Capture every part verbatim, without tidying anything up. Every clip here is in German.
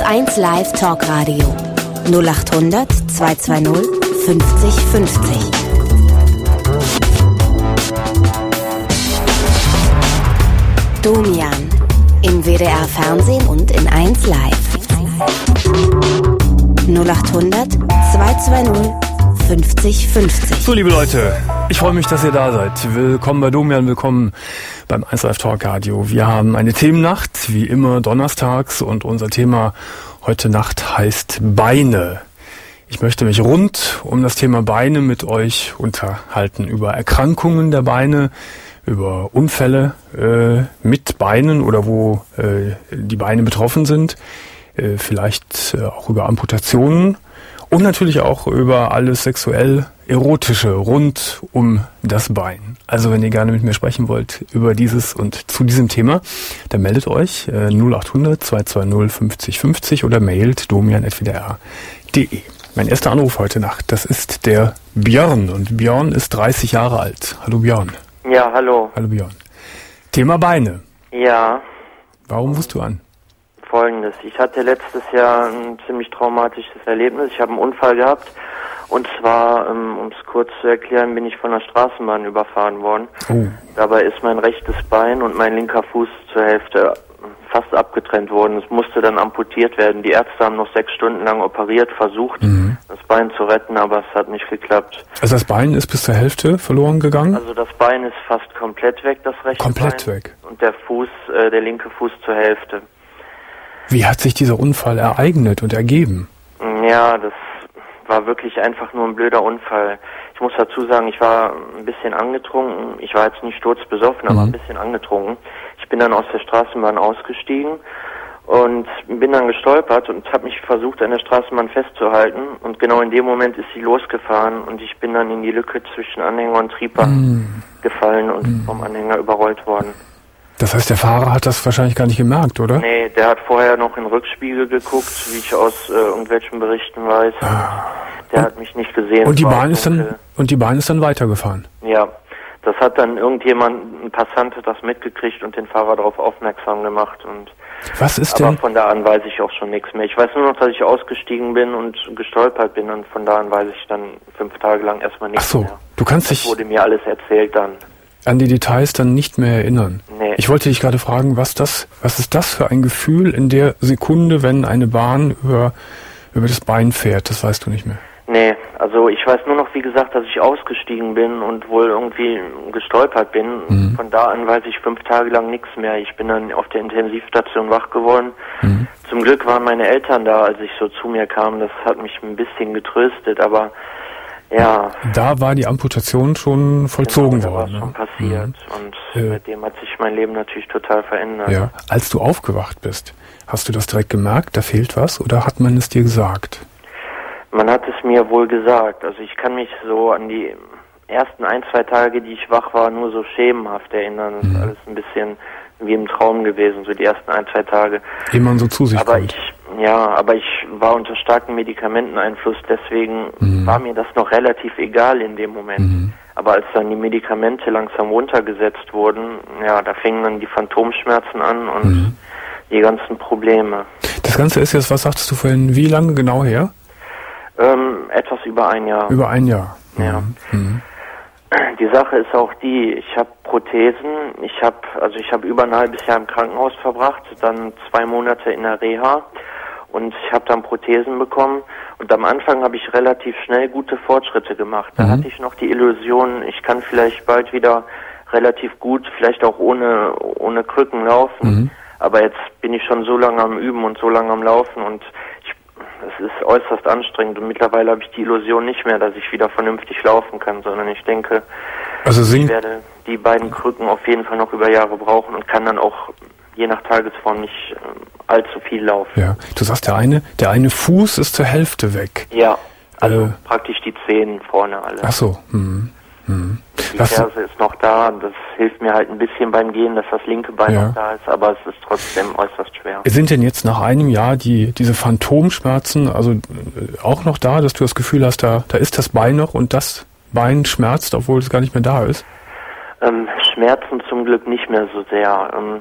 eins Live Talkradio null acht hundert zweihundertzweißig fünfzig fünfzig. Domian im W D R Fernsehen und in eins Live. null acht hundert zweihundertzweißig fünfzig fünfzig. So, liebe Leute, ich freue mich, dass ihr da seid. Willkommen bei Domian, willkommen beim eins Live Talkradio. Wir haben eine Themennacht, wie immer donnerstags, und unser Thema heute Nacht heißt Beine. Ich möchte mich rund um das Thema Beine mit euch unterhalten, über Erkrankungen der Beine, über Unfälle äh, mit Beinen oder wo äh, die Beine betroffen sind, äh, vielleicht äh, auch über Amputationen und natürlich auch über alles sexuell Erotische rund um das Bein. Also wenn ihr gerne mit mir sprechen wollt über dieses und zu diesem Thema, dann meldet euch äh, null acht hundert zweihundertzweißig fünfzig fünfzig oder mailt domian at w d r punkt d e. Mein erster Anruf heute Nacht, das ist der Björn, und Björn ist dreißig Jahre alt. Hallo Björn. Ja, hallo. Hallo Björn. Thema Beine. Ja. Warum rufst du an? Folgendes. Ich hatte letztes Jahr ein ziemlich traumatisches Erlebnis. Ich habe einen Unfall gehabt. Und zwar, um es kurz zu erklären, bin ich von der Straßenbahn überfahren worden. Oh. Dabei ist mein rechtes Bein und mein linker Fuß zur Hälfte fast abgetrennt worden. Es musste dann amputiert werden. Die Ärzte haben noch sechs Stunden lang operiert, versucht, mhm. das Bein zu retten, aber es hat nicht geklappt. Also das Bein ist bis zur Hälfte verloren gegangen? Also das Bein ist fast komplett weg, das rechte komplett Bein. Komplett weg. Und der Fuß, äh, der linke Fuß zur Hälfte. Wie hat sich dieser Unfall ereignet und ergeben? Ja, das war wirklich einfach nur ein blöder Unfall. Ich muss dazu sagen, ich war ein bisschen angetrunken. Ich war jetzt nicht sturzbesoffen, aber mhm. ein bisschen angetrunken. Ich bin dann aus der Straßenbahn ausgestiegen und bin dann gestolpert und habe mich versucht, an der Straßenbahn festzuhalten. Und genau in dem Moment ist sie losgefahren und ich bin dann in die Lücke zwischen Anhänger und Triebwagen mhm. gefallen und mhm. vom Anhänger überrollt worden. Das heißt, der Fahrer hat das wahrscheinlich gar nicht gemerkt, oder? Nee, der hat vorher noch in den Rückspiegel geguckt, wie ich aus äh, irgendwelchen Berichten weiß. Ah. Der und, hat mich nicht gesehen. Und die Bahn ist dann und die Bahn ist dann weitergefahren? Ja, das hat dann irgendjemand, ein Passant, hat das mitgekriegt und den Fahrer darauf aufmerksam gemacht. Und was ist aber denn? Von da an weiß ich auch schon nichts mehr. Ich weiß nur noch, dass ich ausgestiegen bin und gestolpert bin, und von da an weiß ich dann fünf Tage lang erstmal nichts mehr. Ach so, du kannst das dich... wurde mir alles erzählt dann. An die Details dann nicht mehr erinnern. Nee. Ich wollte dich gerade fragen, was das, was ist das für ein Gefühl in der Sekunde, wenn eine Bahn über, über das Bein fährt? Das weißt du nicht mehr. Nee, also ich weiß nur noch, wie gesagt, dass ich ausgestiegen bin und wohl irgendwie gestolpert bin. Mhm. Von da an weiß ich fünf Tage lang nichts mehr. Ich bin dann auf der Intensivstation wach geworden. Mhm. Zum Glück waren meine Eltern da, als ich so zu mir kam. Das hat mich ein bisschen getröstet, aber ja. Da war die Amputation schon vollzogen genau, worden. Da war schon passiert. Mhm. Und äh, seitdem hat sich mein Leben natürlich total verändert. Ja. Als du aufgewacht bist, hast du das direkt gemerkt, da fehlt was, oder hat man es dir gesagt? Man hat es mir wohl gesagt. Also ich kann mich so an die ersten ein, zwei Tage, die ich wach war, nur so schemenhaft erinnern. Das mhm. ist alles ein bisschen wie im Traum gewesen, so die ersten ein, zwei Tage. Wie man so zu sich aber kommt. Ich, ja, aber ich war unter starkem Medikamenteneinfluss, deswegen mhm. war mir das noch relativ egal in dem Moment. Mhm. Aber als dann die Medikamente langsam runtergesetzt wurden, ja, da fingen dann die Phantomschmerzen an und mhm. die ganzen Probleme. Das Ganze ist jetzt, was sagtest du vorhin, wie lange genau her? Ähm, etwas über ein Jahr. Über ein Jahr. Ja. Mhm. Die Sache ist auch die, ich habe Prothesen, ich habe also ich habe über ein halbes Jahr im Krankenhaus verbracht, dann zwei Monate in der Reha und ich habe dann Prothesen bekommen und am Anfang habe ich relativ schnell gute Fortschritte gemacht. Da mhm. hatte ich noch die Illusion, ich kann vielleicht bald wieder relativ gut, vielleicht auch ohne ohne Krücken laufen, mhm. aber jetzt bin ich schon so lange am Üben und so lange am Laufen und ich es ist äußerst anstrengend und mittlerweile habe ich die Illusion nicht mehr, dass ich wieder vernünftig laufen kann, sondern ich denke, also ich werde die beiden Krücken auf jeden Fall noch über Jahre brauchen und kann dann auch je nach Tagesform nicht äh, allzu viel laufen. Ja, du sagst, der eine, der eine Fuß ist zur Hälfte weg. Ja, also äh, praktisch die Zehen vorne alle. Ach so. Hm. Hm. Die Ferse ist noch da, das hilft mir halt ein bisschen beim Gehen, dass das linke Bein ja. noch da ist, aber es ist trotzdem äußerst schwer. Sind denn jetzt nach einem Jahr die diese Phantomschmerzen also äh, auch noch da, dass du das Gefühl hast, da, da ist das Bein noch und das Bein schmerzt, obwohl es gar nicht mehr da ist? Ähm, Schmerzen zum Glück nicht mehr so sehr. Ähm,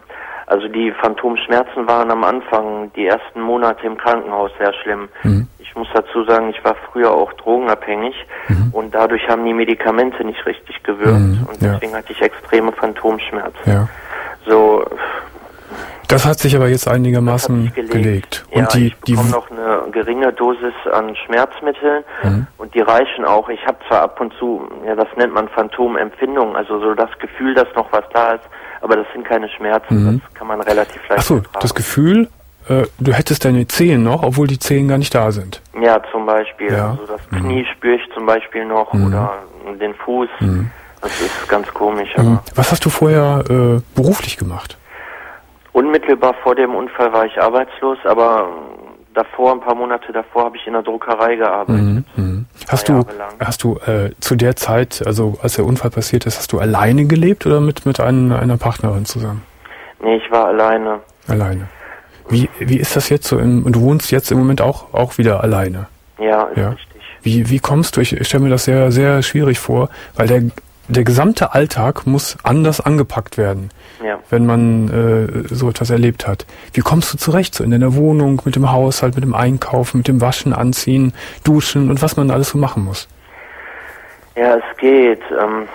Also die Phantomschmerzen waren am Anfang, die ersten Monate im Krankenhaus sehr schlimm. Mhm. Ich muss dazu sagen, ich war früher auch drogenabhängig mhm. und dadurch haben die Medikamente nicht richtig gewirkt mhm. und deswegen ja. hatte ich extreme Phantomschmerzen. Ja. So. Das hat sich aber jetzt einigermaßen gelegt. gelegt. Und ja, die, ich bekomme noch eine geringe Dosis an Schmerzmitteln mhm. und die reichen auch. Ich habe zwar ab und zu, ja, das nennt man Phantomempfindung, also so das Gefühl, dass noch was da ist, aber das sind keine Schmerzen, mhm. das kann man relativ leicht Ach so, ertragen. Das Gefühl, äh, du hättest deine Zehen noch, obwohl die Zehen gar nicht da sind. Ja, zum Beispiel. Ja. Also das Knie mhm. spüre ich zum Beispiel noch mhm. oder den Fuß. Mhm. Das ist ganz komisch. Aber mhm. Was hast du vorher äh, beruflich gemacht? Unmittelbar vor dem Unfall war ich arbeitslos, aber davor, ein paar Monate davor, habe ich in der Druckerei gearbeitet. Mhm. Hast du, hast du äh, zu der Zeit, also als der Unfall passiert ist, hast du alleine gelebt oder mit, mit ein, einer Partnerin zusammen? Nee, ich war alleine. Alleine. Wie, wie ist das jetzt so? Im, du wohnst jetzt im Moment auch, auch wieder alleine? Ja, ist ja. richtig. Wie, wie kommst du? Ich stelle mir das sehr, sehr schwierig vor, weil der Der gesamte Alltag muss anders angepackt werden, ja. wenn man äh, so etwas erlebt hat. Wie kommst du zurecht, so in deiner Wohnung, mit dem Haushalt, mit dem Einkaufen, mit dem Waschen, Anziehen, Duschen und was man alles so machen muss? Ja, es geht. Ähm,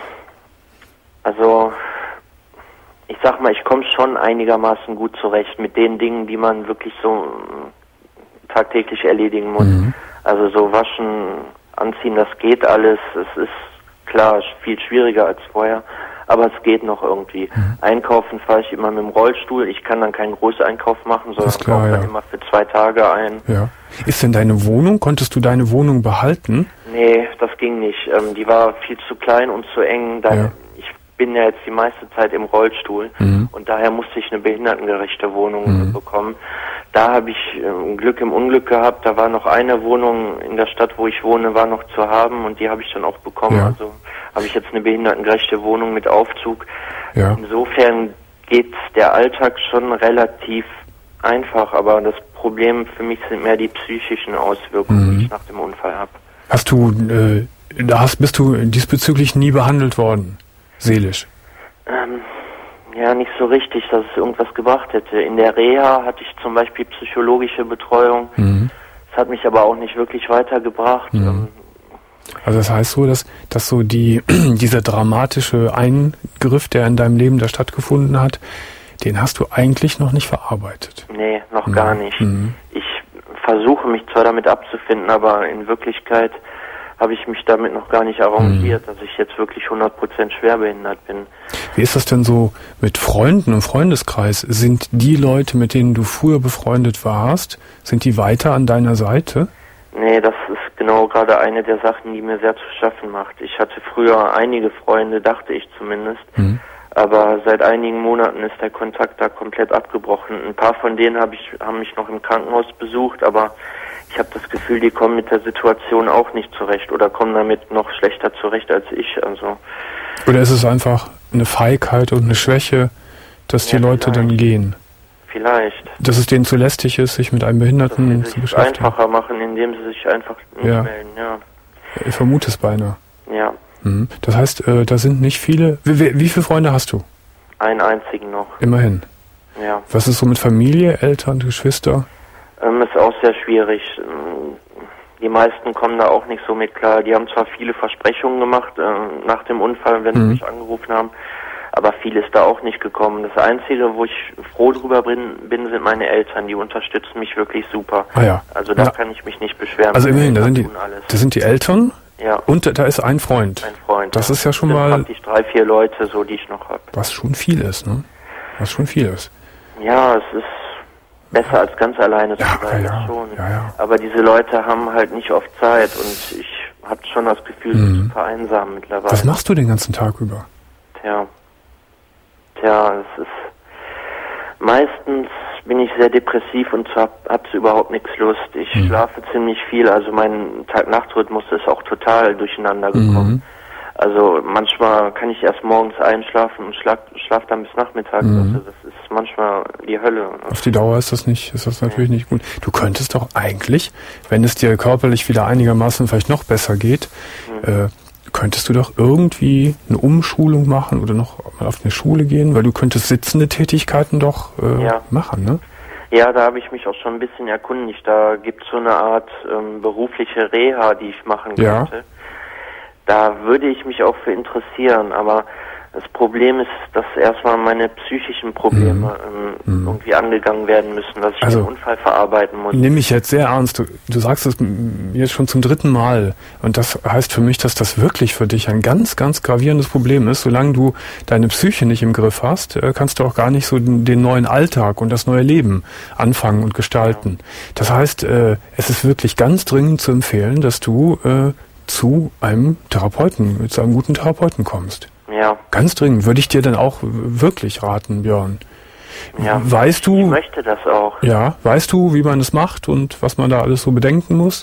also, ich sag mal, ich komme schon einigermaßen gut zurecht mit den Dingen, die man wirklich so äh, tagtäglich erledigen muss. Mhm. Also so waschen, anziehen, das geht alles. Es ist klar, viel schwieriger als vorher, aber es geht noch irgendwie. Mhm. Einkaufen fahre ich immer mit dem Rollstuhl. Ich kann dann keinen Großeinkauf machen, sondern kaufe ja. dann immer für zwei Tage ein. Ja. Ist denn deine Wohnung, konntest du deine Wohnung behalten? Nee, das ging nicht. Ähm, die war viel zu klein und zu eng. Da, ja. Ich bin ja jetzt die meiste Zeit im Rollstuhl mhm. und daher musste ich eine behindertengerechte Wohnung mhm. bekommen. Da habe ich äh, Glück im Unglück gehabt. Da war noch eine Wohnung in der Stadt, wo ich wohne, war noch zu haben und die habe ich dann auch bekommen. Ja. Also habe ich jetzt eine behindertengerechte Wohnung mit Aufzug. Ja. Insofern geht der Alltag schon relativ einfach, aber das Problem für mich sind mehr die psychischen Auswirkungen, mhm. die ich nach dem Unfall habe. Hast du, äh, da hast, bist du diesbezüglich nie behandelt worden, seelisch? Ähm, Ja, nicht so richtig, dass es irgendwas gebracht hätte. In der Reha hatte ich zum Beispiel psychologische Betreuung. Mhm. Das hat mich aber auch nicht wirklich weitergebracht. Mhm. Also das heißt so, dass, dass so die, dieser dramatische Eingriff, der in deinem Leben da stattgefunden hat, den hast du eigentlich noch nicht verarbeitet? Nee, noch mhm. gar nicht. Mhm. Ich versuche mich zwar damit abzufinden, aber in Wirklichkeit habe ich mich damit noch gar nicht arrangiert, mhm. dass ich jetzt wirklich hundert Prozent schwerbehindert bin. Wie ist das denn so mit Freunden im Freundeskreis? Sind die Leute, mit denen du früher befreundet warst, sind die weiter an deiner Seite? Nee, das ist genau gerade eine der Sachen, die mir sehr zu schaffen macht. Ich hatte früher einige Freunde, dachte ich zumindest, mhm. aber seit einigen Monaten ist der Kontakt da komplett abgebrochen. Ein paar von denen hab ich, haben mich noch im Krankenhaus besucht, aber ich habe das Gefühl, die kommen mit der Situation auch nicht zurecht oder kommen damit noch schlechter zurecht als ich. Also oder ist es einfach eine Feigheit und eine Schwäche, dass ja, die Leute vielleicht. dann gehen? Vielleicht. Dass es denen zu lästig ist, sich mit einem Behinderten dass sie zu sich beschäftigen. einfacher machen, indem sie sich einfach nicht ja. melden. Ja. Ich vermute es beinahe. Ja. Mhm. Das heißt, äh, da sind nicht viele. Wie, wie, wie viele Freunde hast du? Einen einzigen noch. Immerhin. Ja. Was ist so mit Familie, Eltern, Geschwister? Ähm, ist auch sehr schwierig. Die meisten kommen da auch nicht so mit klar. Die haben zwar viele Versprechungen gemacht äh, nach dem Unfall, wenn mhm. sie mich angerufen haben, aber viel ist da auch nicht gekommen. Das Einzige, wo ich froh drüber bin, bin sind meine Eltern. Die unterstützen mich wirklich super. Ah ja. Also da ja. kann ich mich nicht beschweren. Also immerhin, da sind die, das sind die Eltern ja. und da ist ein Freund. Ein Freund. Das ja. ist ja schon das sind mal... praktisch drei, vier Leute, so die ich noch habe. Was schon viel ist, ne? Was schon viel ist. Ja, es ist besser als ganz alleine zu ja, sein, ja, schon. Ja, ja. Aber diese Leute haben halt nicht oft Zeit und ich habe schon das Gefühl, mhm. zu vereinsamen mittlerweile. Was machst du den ganzen Tag über? Tja, tja, es ist meistens bin ich sehr depressiv und zwar hab zu überhaupt nichts Lust. Ich mhm. schlafe ziemlich viel, also mein Tag-Nacht-Rhythmus ist auch total durcheinander gekommen. Mhm. Also manchmal kann ich erst morgens einschlafen und schlaf, schlaf dann bis nachmittags. Mhm. Also das ist manchmal die Hölle. Auf die Dauer ist das nicht, ist das natürlich ja. nicht gut. Du könntest doch eigentlich, wenn es dir körperlich wieder einigermaßen vielleicht noch besser geht, mhm. äh, könntest du doch irgendwie eine Umschulung machen oder noch mal auf eine Schule gehen, weil du könntest sitzende Tätigkeiten doch äh, ja. machen, ne? Ja, da habe ich mich auch schon ein bisschen erkundigt. Da gibt es so eine Art ähm, berufliche Reha, die ich machen könnte. Ja. Da würde ich mich auch für interessieren, aber das Problem ist, dass erstmal meine psychischen Probleme mhm. ähm, irgendwie angegangen werden müssen, dass ich also, den Unfall verarbeiten muss. Nimm mich jetzt sehr ernst. Du, du sagst es jetzt schon zum dritten Mal. Und das heißt für mich, dass das wirklich für dich ein ganz, ganz gravierendes Problem ist. Solange du deine Psyche nicht im Griff hast, kannst du auch gar nicht so den, den neuen Alltag und das neue Leben anfangen und gestalten. Ja. Das heißt, äh, es ist wirklich ganz dringend zu empfehlen, dass du äh, zu einem Therapeuten, zu einem guten Therapeuten kommst. Ja. Ganz dringend würde ich dir dann auch wirklich raten, Björn. Ja. Weißt du? Ich möchte das auch. Ja. Weißt du, wie man es macht und was man da alles so bedenken muss?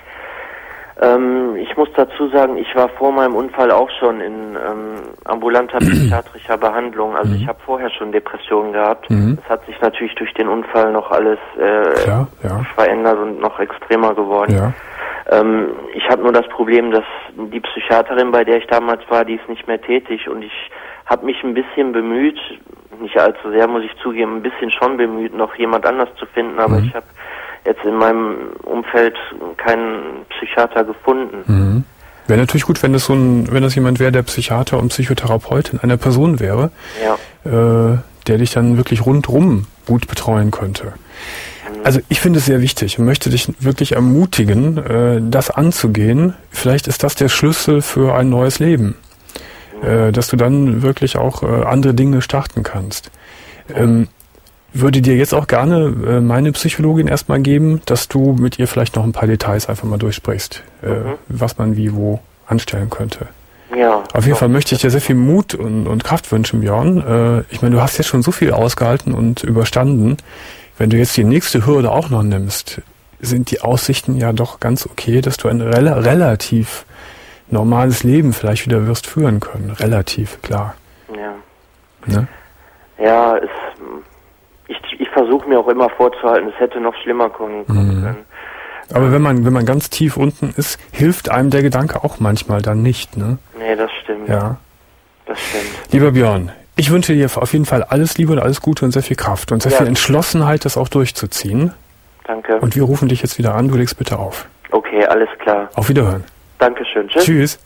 Ähm, ich muss dazu sagen, ich war vor meinem Unfall auch schon in ähm, ambulanter psychiatrischer Behandlung. Also mhm. ich habe vorher schon Depressionen gehabt. Mhm. Das hat sich natürlich durch den Unfall noch alles äh, Klar, ja. verändert und noch extremer geworden. Ja. Ähm, ich habe nur das Problem, dass die Psychiaterin, bei der ich damals war, die ist nicht mehr tätig und ich habe mich ein bisschen bemüht, nicht allzu sehr, muss ich zugeben, ein bisschen schon bemüht, noch jemand anders zu finden, aber mhm. ich habe jetzt in meinem Umfeld keinen Psychiater gefunden. Mhm. Wäre natürlich gut, wenn das so ein, wenn das jemand wäre, der Psychiater und Psychotherapeut in einer Person wäre, ja. äh, der dich dann wirklich rundrum gut betreuen könnte. Also ich finde es sehr wichtig und möchte dich wirklich ermutigen, äh, das anzugehen. Vielleicht ist das der Schlüssel für ein neues Leben, äh, dass du dann wirklich auch äh, andere Dinge starten kannst. Ähm, würde dir jetzt auch gerne äh, meine Psychologin erstmal geben, dass du mit ihr vielleicht noch ein paar Details einfach mal durchsprichst, äh, mhm. was man wie wo anstellen könnte. Ja. Auf jeden Fall möchte ich dir sehr viel Mut und, und Kraft wünschen, Björn. Äh, ich meine, du hast jetzt schon so viel ausgehalten und überstanden. Wenn du jetzt die nächste Hürde auch noch nimmst, sind die Aussichten ja doch ganz okay, dass du ein rel- relativ normales Leben vielleicht wieder wirst führen können. Relativ, klar. Ja. Ne? Ja, es, ich, ich versuche mir auch immer vorzuhalten, es hätte noch schlimmer kommen können. Mhm. Aber wenn man, wenn man ganz tief unten ist, hilft einem der Gedanke auch manchmal dann nicht, ne? Nee, das stimmt. Ja. Das stimmt. Lieber Björn, ich wünsche dir auf jeden Fall alles Liebe und alles Gute und sehr viel Kraft und sehr ja. viel Entschlossenheit, das auch durchzuziehen. Danke. Und wir rufen dich jetzt wieder an. Du legst bitte auf. Okay, alles klar. Auf Wiederhören. Dankeschön. Tschüss. Tschüss.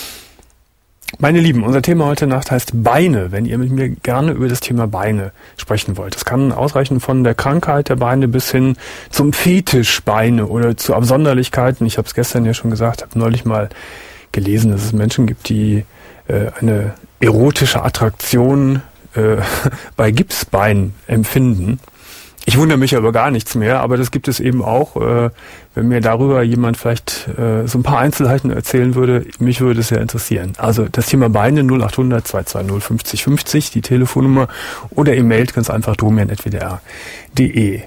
Meine Lieben, unser Thema heute Nacht heißt Beine. Wenn ihr mit mir gerne über das Thema Beine sprechen wollt. Das kann ausreichen von der Krankheit der Beine bis hin zum Fetisch Beine oder zu Absonderlichkeiten. Ich habe es gestern ja schon gesagt, habe neulich mal gelesen, dass es Menschen gibt, die äh, eine erotische Attraktion äh, bei Gipsbeinen empfinden. Ich wundere mich aber gar nichts mehr, aber das gibt es eben auch. Äh, wenn mir darüber jemand vielleicht äh, so ein paar Einzelheiten erzählen würde, mich würde es sehr interessieren. Also das Thema Beine null acht hundert zwei zwei null fünfzig fünfzig, die Telefonnummer, oder ihr mailt ganz einfach domian at w d r punkt d e.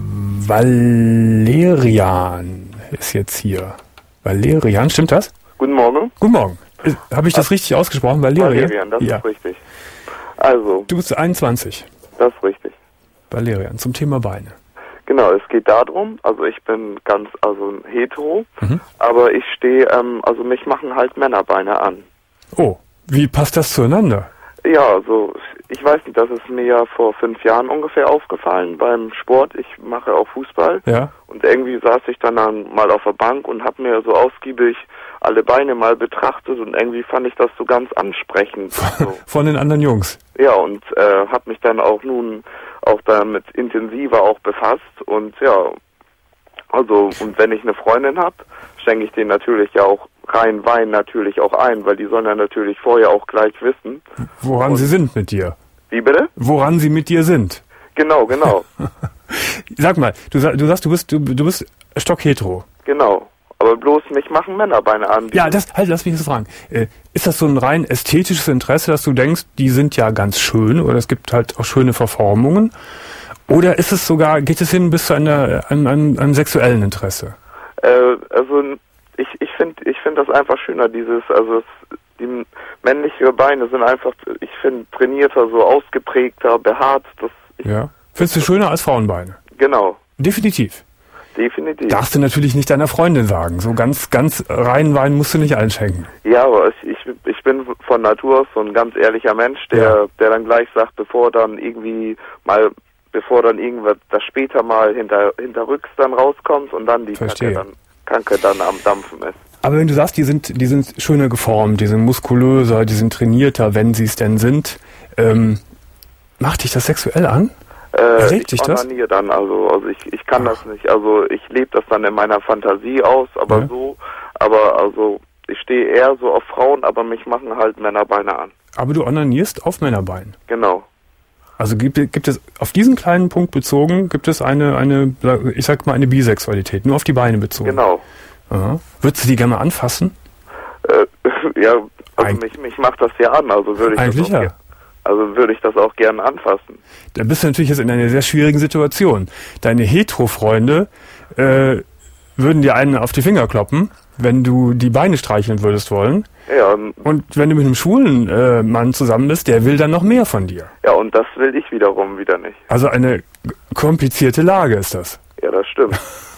Valerian ist jetzt hier. Valerian, stimmt das? Guten Morgen. Guten Morgen. Habe ich das Ach, richtig ausgesprochen? Valerian? Valerian, das ja. ist richtig. Also. Du bist einundzwanzig. Das ist richtig. Valerian, zum Thema Beine. Genau, es geht darum, also ich bin ganz, also hetero, mhm. aber ich stehe, ähm, also mich machen halt Männerbeine an. Oh, wie passt das zueinander? Ja, also ich weiß nicht, das ist mir ja vor fünf Jahren ungefähr aufgefallen beim Sport. Ich mache auch Fußball. Ja. Und irgendwie saß ich dann, dann mal auf der Bank und habe mir so ausgiebig alle Beine mal betrachtet und irgendwie fand ich das so ganz ansprechend. So. Von den anderen Jungs? Ja, und äh, habe mich dann auch nun auch damit intensiver auch befasst und ja, also und wenn ich eine Freundin habe, schenke ich denen natürlich ja auch rein Wein natürlich auch ein, weil die sollen ja natürlich vorher auch gleich wissen. Woran und sie sind mit dir. Wie bitte? Woran sie mit dir sind. Genau, genau. Sag mal, du, du sagst, du bist, du, du bist stockhetero. Genau. Aber bloß mich machen Männerbeine an. Ja, das, halt, lass mich das fragen. Äh, ist das so ein rein ästhetisches Interesse, dass du denkst, die sind ja ganz schön oder es gibt halt auch schöne Verformungen? Oder ist es sogar, geht es hin bis zu einer, einem, einem, einem sexuellen Interesse? Äh, also, ich, ich finde, ich finde das einfach schöner, dieses, also, es, die männliche Beine sind einfach, ich finde, trainierter, so ausgeprägter, behaart, das. Ich, ja. Findest du schöner als Frauenbeine? Genau. Definitiv. definitiv. Darfst du natürlich nicht deiner Freundin sagen. So ganz, ganz reinen Wein musst du nicht einschenken. Ja, aber ich, ich, ich bin von Natur aus so ein ganz ehrlicher Mensch, der, Ja. der dann gleich sagt, bevor dann irgendwie mal, bevor dann irgendwas das später mal hinter, hinterrücks dann rauskommt und dann die Verstehe. Kacke dann, Kacke dann am Dampfen ist. Aber wenn du sagst, die sind, die sind schöner geformt, die sind muskulöser, die sind trainierter, wenn sie es denn sind, ähm, macht dich das sexuell an? Äh, Erregt ich dich das? onaniere dann, also, also ich, ich kann das nicht, also ich lebe das dann in meiner Fantasie aus, aber Ja. so, aber also ich stehe eher so auf Frauen, aber mich machen halt Männerbeine an. Aber du onanierst auf Männerbeinen. Genau. Also gibt, gibt es auf diesen kleinen Punkt bezogen, gibt es eine, eine, ich sag mal, eine Bisexualität, nur auf die Beine bezogen. Genau. Aha. Würdest du die gerne mal anfassen? Äh, ja, also Eig- mich, mich macht das ja an, also würde ich Eigentlich das auch ja. ge- also würde ich das auch gerne anfassen. Da bist du natürlich jetzt in einer sehr schwierigen Situation. Deine Hetero-Freunde äh, würden dir einen auf die Finger kloppen, wenn du die Beine streicheln würdest wollen. Ja, und, Und wenn du mit einem schwulen äh, Mann zusammen bist, der will dann noch mehr von dir. ja, und das will ich wiederum wieder nicht. Also eine g- komplizierte Lage ist das. Ja, das stimmt.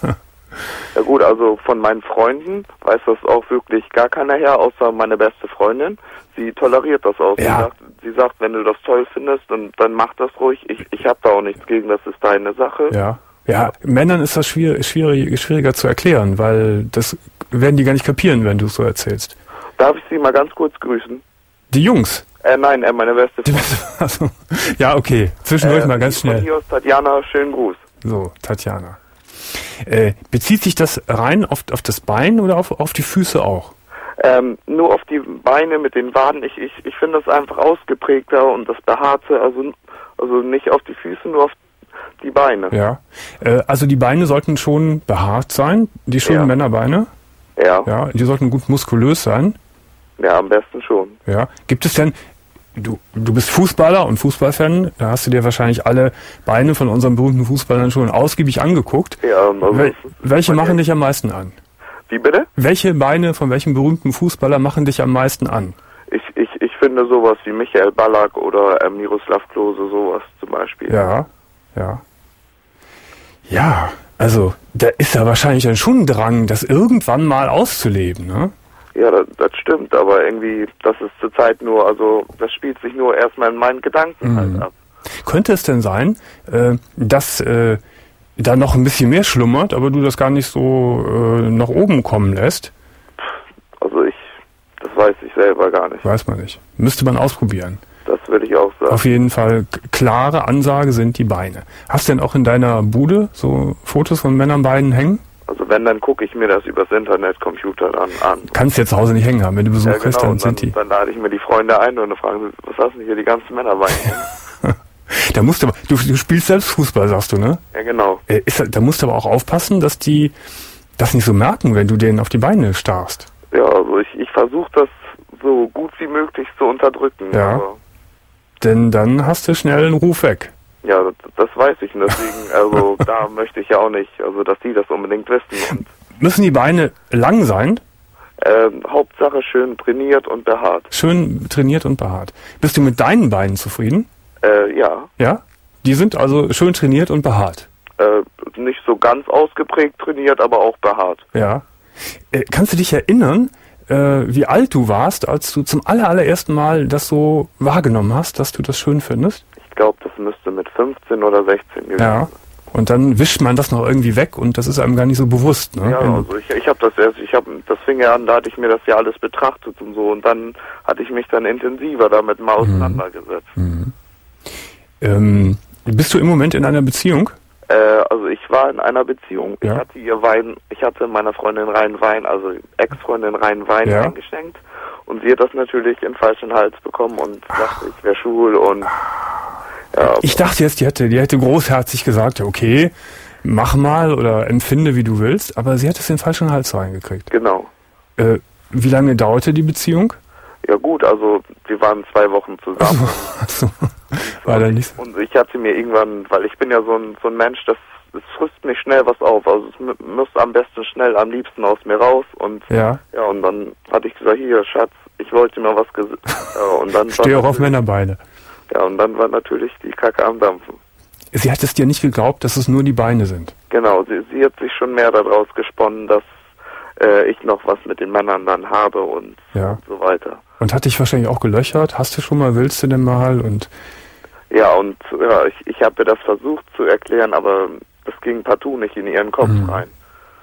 Ja gut, also von meinen Freunden weiß das auch wirklich gar keiner her, außer meine beste Freundin. Sie toleriert das auch. Ja. Sie, sagt, sie sagt, wenn du das toll findest, dann, dann mach das ruhig. Ich, ich habe da auch nichts gegen, das ist deine Sache. Ja. Ja, Männern ist das schwierig, schwierig, schwieriger zu erklären, weil das werden die gar nicht kapieren, wenn du es so erzählst. Darf ich Sie mal ganz kurz grüßen? Die Jungs. Äh, nein, äh, meine beste Die, Freundin. also, ja, okay. Zwischendurch Äh, mal ganz Von schnell. hier aus Tatjana, schönen Gruß. So, Tatjana. Äh, bezieht sich das rein auf, auf das Bein oder auf, auf die Füße auch? Ähm, nur auf die Beine mit den Waden. Ich, ich, ich finde das einfach ausgeprägter und das Behaarte, also, also nicht auf die Füße, nur auf die Beine. Ja. Äh, also die Beine sollten schon behaart sein, die schönen Ja. Männerbeine. Ja, Ja, die sollten gut muskulös sein. ja, am besten schon. Ja. Gibt es denn, du, du bist Fußballer und Fußballfan, da hast du dir wahrscheinlich alle Beine von unseren berühmten Fußballern schon ausgiebig angeguckt. Ja, also Wel es ist- welche man- machen dich am meisten an? Wie bitte? Welche Beine von welchem berühmten Fußballer machen dich am meisten an? Ich, ich, ich finde sowas wie Michael Ballack oder ähm, Miroslav Klose, sowas zum Beispiel. Ja, ja. Ja, also da ist ja wahrscheinlich dann schon ein Drang, das irgendwann mal auszuleben, ne? Ja, das, das stimmt, aber irgendwie, das ist zurzeit nur, also das spielt sich nur erstmal in meinen Gedanken Mhm. halt ab. Könnte es denn sein, äh, dass äh, da noch ein bisschen mehr schlummert, aber du das gar nicht so äh, nach oben kommen lässt? Also ich, das weiß ich selber gar nicht. Weiß man nicht. Müsste man ausprobieren. Das würde ich auch sagen. Auf jeden Fall k- klare Ansage sind die Beine. Hast du denn auch in deiner Bude so Fotos von Männernbeinen hängen? Also wenn, dann gucke ich mir das übers Internet, Computer dann an. Kannst du jetzt zu Hause nicht hängen haben. Wenn du Besuch Ja, kriegst, genau, dann und dann, sind die. dann lade ich mir die Freunde ein und dann fragen sie, was hast du denn hier die ganzen Männerbeine? Da musst du, aber- du, du spielst selbst Fußball, sagst du, ne? Ja, genau. Äh, Ist, da musst du aber auch aufpassen, dass die das nicht so merken, wenn du denen auf die Beine starrst. Ja, also ich, ich versuche das so gut wie möglich zu unterdrücken. Ja. Aber, Denn dann hast du schnell einen Ruf weg. ja, das, das weiß ich. Und deswegen, also da möchte ich ja auch nicht, also dass die das unbedingt wissen. Und Müssen die Beine lang sein? ähm, Hauptsache schön trainiert und behaart. Schön trainiert und behaart. Bist du mit deinen Beinen zufrieden? Äh, ja, Ja? Die sind also schön trainiert und behaart. äh, nicht so ganz ausgeprägt trainiert, aber auch behaart. Ja. Äh, kannst du dich erinnern, äh, wie alt du warst, als du zum aller, allerersten Mal das so wahrgenommen hast, dass du das schön findest? Ich glaube, das müsste mit fünfzehn oder sechzehn gewesen Ja. sein. Und dann wischt man das noch irgendwie weg und das ist einem gar nicht so bewusst. Ne? Ja, Wenn- also ich, ich habe das erst, ich habe, das fing ja an, da hatte ich mir das ja alles betrachtet und so und dann hatte ich mich dann intensiver damit mal auseinandergesetzt. ähm, bist du im Moment in einer Beziehung? Äh, also ich war in einer Beziehung, Ja. ich hatte ihr Wein, ich hatte meiner Freundin rein Wein, also Ex-Freundin rein Wein Ja. eingeschenkt und sie hat das natürlich in den falschen Hals bekommen und dachte, ich wäre schwul und ja, Ich dachte jetzt, die hätte, die hätte großherzig gesagt, ja, okay, mach mal oder empfinde, wie du willst, aber sie hat es in den falschen Hals reingekriegt. genau. Äh, wie lange dauerte die Beziehung? Ja gut, also wir waren zwei Wochen zusammen. Achso, war da nicht so. Und ich hatte mir irgendwann, weil ich bin ja so ein so ein Mensch, das es frisst mich schnell was auf. Also es mü- muss am besten schnell am liebsten aus mir raus. Und Ja, ja, und dann hatte ich gesagt, hier Schatz, ich wollte mir was ges ja, und dann stehe war auch auf natürlich- Männerbeine. Ja, und dann war natürlich die Kacke am Dampfen. Sie hat es dir nicht geglaubt, dass es nur die Beine sind. Genau, sie, sie hat sich schon mehr daraus gesponnen, dass äh, ich noch was mit den Männern dann habe und, ja. und so weiter. Und hat dich wahrscheinlich auch gelöchert? Hast du schon mal, willst du denn mal? Und ja, und ja, ich, ich habe ihr das versucht zu erklären, aber das ging partout nicht in ihren Kopf mhm. rein.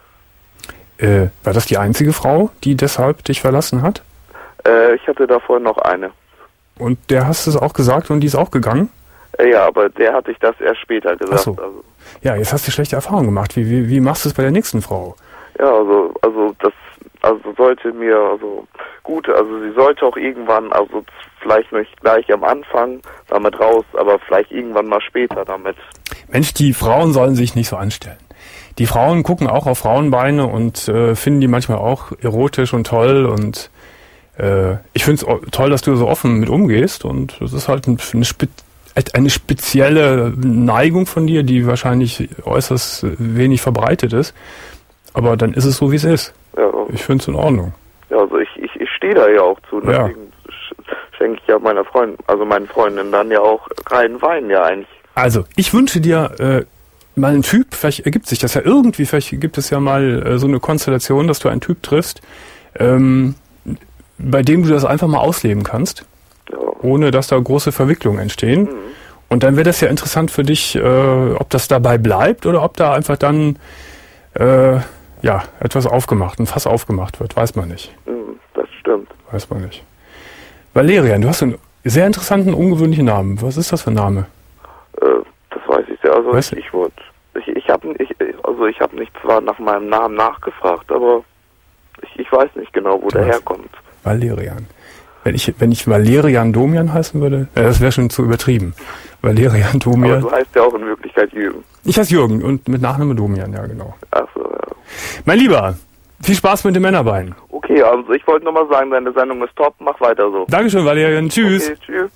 Äh, war das die einzige Frau, die deshalb dich verlassen hat? Äh, ich hatte davor noch eine. Und der hast du es auch gesagt und die ist auch gegangen? Äh, ja, aber der hatte ich das erst später gesagt. Ach so. Also. Ja, jetzt hast du schlechte Erfahrungen gemacht. Wie, wie, wie machst du es bei der nächsten Frau? Ja, also, also das, also sollte mir, also gut, also sie sollte auch irgendwann, also vielleicht nicht gleich am Anfang damit raus, aber vielleicht irgendwann mal später damit. Mensch, die Frauen sollen sich nicht so anstellen. Die Frauen gucken auch auf Frauenbeine und äh, finden die manchmal auch erotisch und toll und äh, ich finde es toll, dass du so offen mit umgehst und das ist halt eine, spe eine spezielle Neigung von dir, die wahrscheinlich äußerst wenig verbreitet ist, aber dann ist es so, wie es ist. Ja. Ich finde es in Ordnung. Ja, also ich, ich, ich stehe da ja auch zu, deswegen ja. schenke ich ja meiner Freundin, also meinen Freundinnen dann ja auch reinen Wein ja eigentlich. Also, ich wünsche dir äh, mal einen Typ, vielleicht ergibt sich das ja irgendwie, vielleicht gibt es ja mal äh, so eine Konstellation, dass du einen Typ triffst, ähm, bei dem du das einfach mal ausleben kannst, ja. ohne dass da große Verwicklungen entstehen. Mhm. Und dann wäre das ja interessant für dich, äh, ob das dabei bleibt oder ob da einfach dann äh, ja etwas aufgemacht, ein Fass aufgemacht wird, weiß man nicht. Mhm, das stimmt. Weiß man nicht. Valerian, du hast einen sehr interessanten, ungewöhnlichen Namen. Was ist das für ein Name? Äh, das weiß ich ja. Also weißt ich, ich wurde, ich, ich habe, ich, also ich habe nicht zwar nach meinem Namen nachgefragt, aber ich, ich weiß nicht genau, wo du der weißt. herkommt. Valerian. Wenn ich, wenn ich Valerian Domian heißen würde, äh, das wäre schon zu übertrieben. Valerian Domian. Aber du heißt ja auch in Wirklichkeit Jürgen. Ich heiße Jürgen und mit Nachname Domian, ja genau. Ach so, ja. Mein Lieber, viel Spaß mit den Männerbeinen. Okay, also ich wollte nochmal sagen, deine Sendung ist top, mach weiter so. Dankeschön, Valerian, tschüss. Okay, tschüss.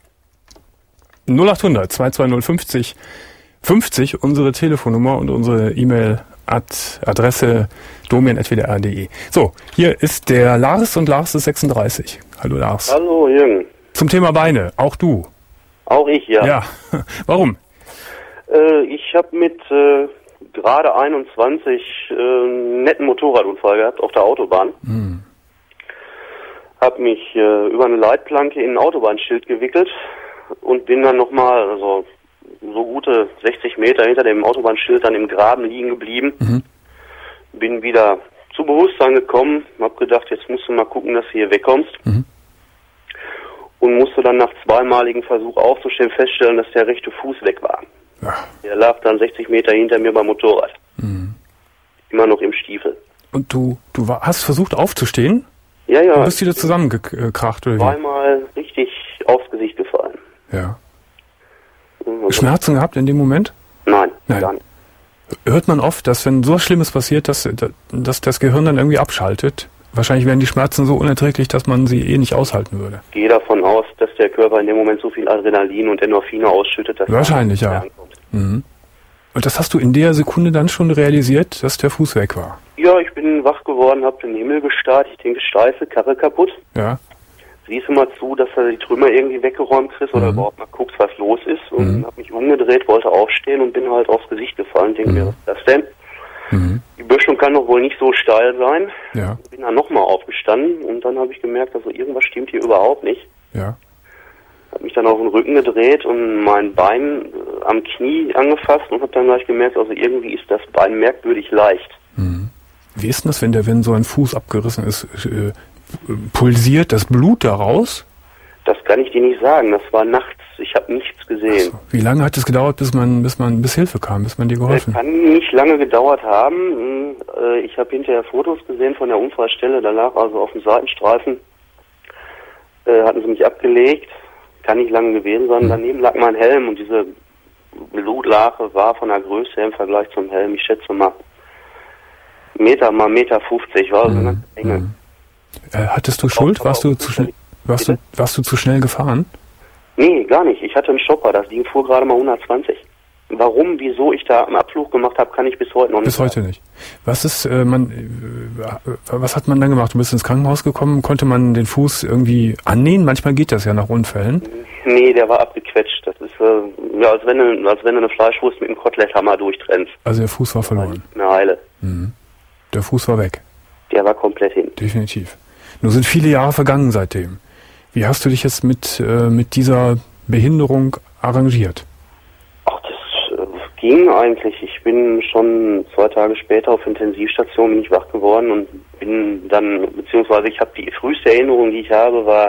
null acht hundert zwei zwei null fünfzig fünfzig, unsere Telefonnummer und unsere E-Mail-Adresse domian at w d r punkt d e. So, hier ist der Lars und Lars ist sechsunddreißig. Hallo Lars. Hallo Jürgen. Zum Thema Beine, auch du. Auch ich, ja. Ja, warum? Äh, ich habe mit äh, gerade einundzwanzig äh, einen netten Motorradunfall gehabt auf der Autobahn. Hm. Hab mich äh, über eine Leitplanke in ein Autobahnschild gewickelt und bin dann nochmal, also so gute sechzig Meter hinter dem Autobahnschild dann im Graben liegen geblieben. Mhm. Bin wieder zu Bewusstsein gekommen, hab gedacht, jetzt musst du mal gucken, dass du hier wegkommst. Mhm. Und musste dann nach zweimaligem Versuch aufzustehen feststellen, dass der rechte Fuß weg war. Ja. Der lag dann sechzig Meter hinter mir beim Motorrad. Mhm. Immer noch im Stiefel. Und du, du war, hast versucht aufzustehen? Ja, ja. Du bist wieder zusammengekracht, oder wie? Zweimal richtig aufs Gesicht gefallen. Ja. Also Schmerzen gehabt in dem Moment? Nein, Nein, gar nicht. Hört man oft, dass wenn so was Schlimmes passiert, dass, dass das Gehirn dann irgendwie abschaltet? Wahrscheinlich wären die Schmerzen so unerträglich, dass man sie eh nicht aushalten würde. Ich gehe davon aus, dass der Körper in dem Moment so viel Adrenalin und Endorphine ausschüttet, dass Wahrscheinlich, ja. Mhm. Und das hast du in der Sekunde dann schon realisiert, dass der Fuß weg war? Ja, ich bin wach geworden, habe den Himmel gestarrt. Ich denke, Scheiße, Karre kaputt. Ja. Siehst du mal zu, dass er die Trümmer irgendwie weggeräumt kriegst oder mhm. überhaupt mal guckst, was los ist. Und mhm. habe mich umgedreht, wollte aufstehen und bin halt aufs Gesicht gefallen. Denke mir, mhm. was ist das denn? Mhm. Die Böschung kann doch wohl nicht so steil sein. Ja. Bin dann nochmal aufgestanden und dann habe ich gemerkt, also irgendwas stimmt hier überhaupt nicht. Ja. Habe mich dann auf den Rücken gedreht und mein Bein äh, am Knie angefasst und habe dann gleich gemerkt, also irgendwie ist das Bein merkwürdig leicht. Mhm. Wie ist denn das, wenn der, wenn so ein Fuß abgerissen ist, äh, pulsiert das Blut daraus? Das kann ich dir nicht sagen. Das war nachts. Ich habe nichts gesehen. So. Wie lange hat es gedauert, bis man, bis man, bis Hilfe kam, bis man dir geholfen hat? Das kann nicht lange gedauert haben. Ich habe hinterher Fotos gesehen von der Unfallstelle. Da lag also auf dem Seitenstreifen, äh, hatten sie mich abgelegt. Kann nicht lange gewesen sein. Hm. Daneben lag mein Helm und diese Blutlache war von der Größe im Vergleich zum Helm, ich schätze mal Meter mal Meter fünfzig, war also eine ganze Menge. Hm. Äh, hattest du Schuld? Warst du zu schnell? Warst du, warst du zu schnell gefahren? Nee, gar nicht. Ich hatte einen Stopper, das Ding fuhr gerade mal hundertzwanzig. Warum, wieso ich da einen Abflug gemacht habe, kann ich bis heute noch nicht. Bis heute nicht. Was ist, äh, man, äh, was hat man dann gemacht? Du bist ins Krankenhaus gekommen, konnte man den Fuß irgendwie annähen? Manchmal geht das ja nach Unfällen. Nee, der war abgequetscht. Das ist, äh, ja, als wenn du, als wenn du eine Fleischwurst mit einem Koteletthammer durchtrennst. Also der Fuß war verloren. Eine Heile. Mhm. Der Fuß war weg. Der war komplett hin. Definitiv. Nun sind viele Jahre vergangen seitdem. Wie hast du dich jetzt mit, äh, mit dieser Behinderung arrangiert? Ach, das äh, ging eigentlich. Ich bin schon zwei Tage später auf Intensivstation bin ich wach geworden und bin dann, beziehungsweise ich habe die früheste Erinnerung, die ich habe, war,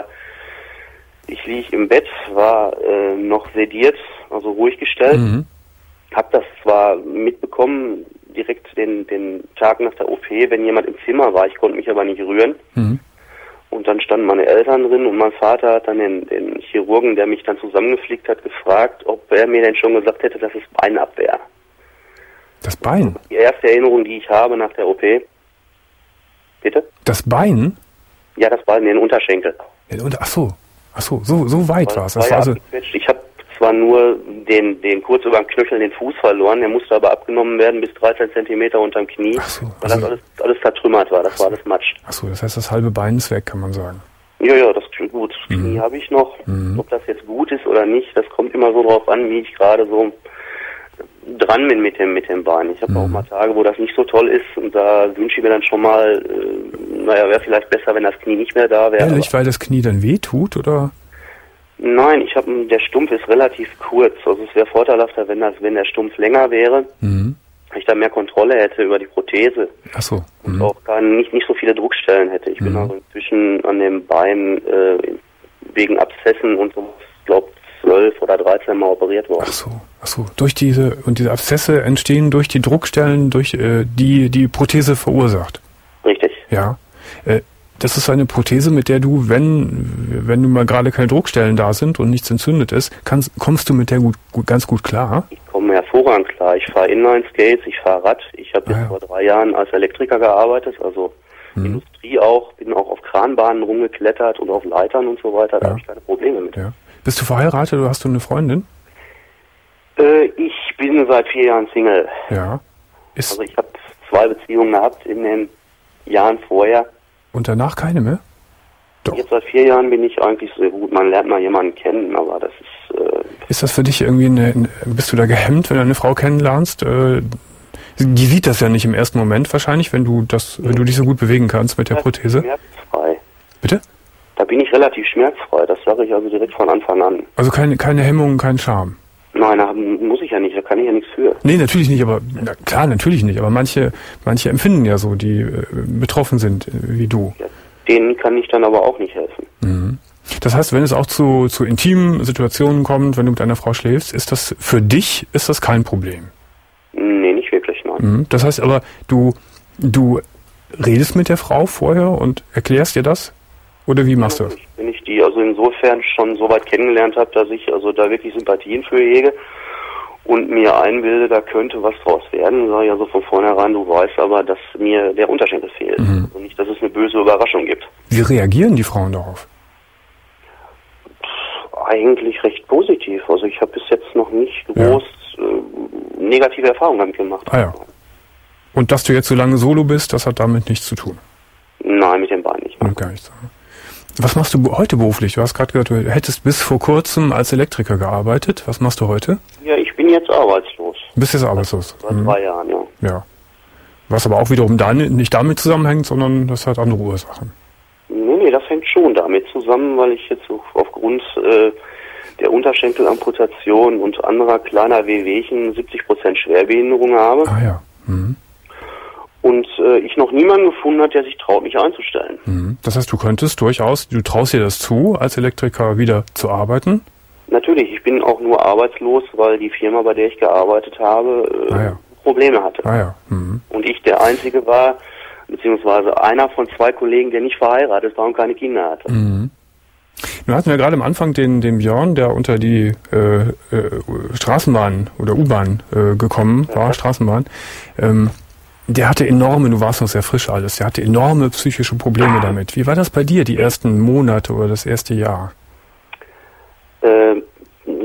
ich lieg im Bett, war äh, noch sediert, also ruhig gestellt. Mhm. Hab das zwar mitbekommen, direkt den, den Tag nach der O P, wenn jemand im Zimmer war, ich konnte mich aber nicht rühren. Mhm. Und dann standen meine Eltern drin und mein Vater hat dann den, den Chirurgen, der mich dann zusammengeflickt hat, gefragt, ob er mir denn schon gesagt hätte, dass es Beinabwehr. Das Bein? Die erste Erinnerung, die ich habe nach der O P. Bitte? Das Bein? Ja, das Bein, den Unterschenkel. Ja, ach so, ach so, so, so weit war es. Das war also ich habe zwar nur den, den kurz über den Knöchel den Fuß verloren, der musste aber abgenommen werden bis dreizehn Zentimeter unterm Knie, ach so, weil also, das alles, alles zertrümmert war, das war alles Matsch. Ach so, das heißt, das halbe Bein ist weg, kann man sagen. Ja, ja, das ist gut. Das Knie mhm. habe ich noch. Mhm. Ob das jetzt gut ist oder nicht, das kommt immer so drauf an, wie ich gerade so dran bin mit dem, mit dem Bein. Ich habe mhm. auch mal Tage, wo das nicht so toll ist und da wünsche ich mir dann schon mal, äh, naja, wäre vielleicht besser, wenn das Knie nicht mehr da wäre. Ehrlich, weil das Knie dann weh tut, oder? Nein, ich habe, der Stumpf ist relativ kurz. Also es wäre vorteilhafter, wenn das, wenn der Stumpf länger wäre, mhm. ich da mehr Kontrolle hätte über die Prothese. Ach so. Mhm. Und auch gar nicht, nicht so viele Druckstellen hätte. Ich mhm. bin also inzwischen an dem Bein äh, wegen Abszessen und so, ich glaube, zwölf oder dreizehn Mal operiert worden. Ach so, ach so. Durch diese, und diese Abszesse entstehen durch die Druckstellen, durch äh, die die Prothese verursacht. Richtig. Ja. Äh, Das ist eine Prothese, mit der du, wenn wenn du mal gerade keine Druckstellen da sind und nichts entzündet ist, kannst, kommst du mit der gut, gut, ganz gut klar? Ich komme hervorragend klar. Ich fahre Inline-Skates, ich fahre Rad. Ich habe ah, jetzt ja. vor drei Jahren als Elektriker gearbeitet, also hm. Industrie auch. Bin auch auf Kranbahnen rumgeklettert und auf Leitern und so weiter. Da ja. habe ich keine Probleme mit. Ja. Bist du verheiratet oder hast du eine Freundin? Äh, ich bin seit vier Jahren Single. Ja. Ist also ich habe zwei Beziehungen gehabt in den Jahren vorher. Und danach keine mehr? Doch. Jetzt seit vier Jahren bin ich eigentlich sehr gut. Man lernt mal jemanden kennen, aber das ist... Äh ist das für dich irgendwie eine... Bist du da gehemmt, wenn du eine Frau kennenlernst? Äh, die sieht das ja nicht im ersten Moment wahrscheinlich, wenn du das, wenn du dich so gut bewegen kannst mit der Prothese. Schmerzfrei. Bitte? Da bin ich relativ schmerzfrei. Das sage ich also direkt von Anfang an. Also keine, keine Hemmungen, kein Charme? Nein, da muss ich ja nicht. Da kann ich ja nichts für. Nee, natürlich nicht, aber na, klar, natürlich nicht. Aber manche, manche empfinden ja so, die äh, betroffen sind, äh, wie du. Ja, denen kann ich dann aber auch nicht helfen. Mhm. Das heißt, wenn es auch zu, zu intimen Situationen kommt, wenn du mit einer Frau schläfst, ist das für dich, ist das kein Problem? Nee, nicht wirklich, nein. Mhm. Das heißt aber, du, du redest mit der Frau vorher und erklärst ihr das? Oder wie machst du das? Wenn ich die also insofern schon so weit kennengelernt habe, dass ich also da wirklich Sympathien für hege und mir einbilde, da könnte was draus werden, sage ich also von vornherein, du weißt aber, dass mir der Unterschenkel fehlt. Mhm. Also nicht, dass es eine böse Überraschung gibt. Wie reagieren die Frauen darauf? Pff, eigentlich recht positiv. Also ich habe bis jetzt noch nicht groß ja. äh, negative Erfahrungen damit gemacht. Ah ja. Und dass du jetzt so lange solo bist, das hat damit nichts zu tun? Nein, mit dem Bein nicht. Und gar nichts. Was machst du heute beruflich? Du hast gerade gesagt, du hättest bis vor kurzem als Elektriker gearbeitet. Was machst du heute? Ja, ich bin jetzt arbeitslos. Du bist jetzt arbeitslos? Seit mhm. drei Jahren, ja. Ja. Was aber auch wiederum da nicht damit zusammenhängt, sondern das hat andere Ursachen. Nee, nee, das hängt schon damit zusammen, weil ich jetzt so aufgrund äh, der Unterschenkelamputation und anderer kleiner Wehwehchen siebzig Prozent Schwerbehinderung habe. Ah ja. Mhm. Und äh, ich noch niemanden gefunden hat, der sich traut, mich einzustellen. Mhm. Das heißt, du könntest durchaus, du traust dir das zu, als Elektriker wieder zu arbeiten? Natürlich, ich bin auch nur arbeitslos, weil die Firma, bei der ich gearbeitet habe, äh, ah ja. Probleme hatte. Ah ja. Mhm. Und ich der Einzige war, beziehungsweise einer von zwei Kollegen, der nicht verheiratet war und keine Kinder hatte. Mhm. Nun hatten wir gerade am Anfang den, den Björn, der unter die äh, äh, Straßenbahn oder U-Bahn äh, gekommen ja. war, Straßenbahn. Ähm, Der hatte enorme, du warst noch sehr frisch alles, der hatte enorme psychische Probleme damit. Wie war das bei dir, die ersten Monate oder das erste Jahr? Äh,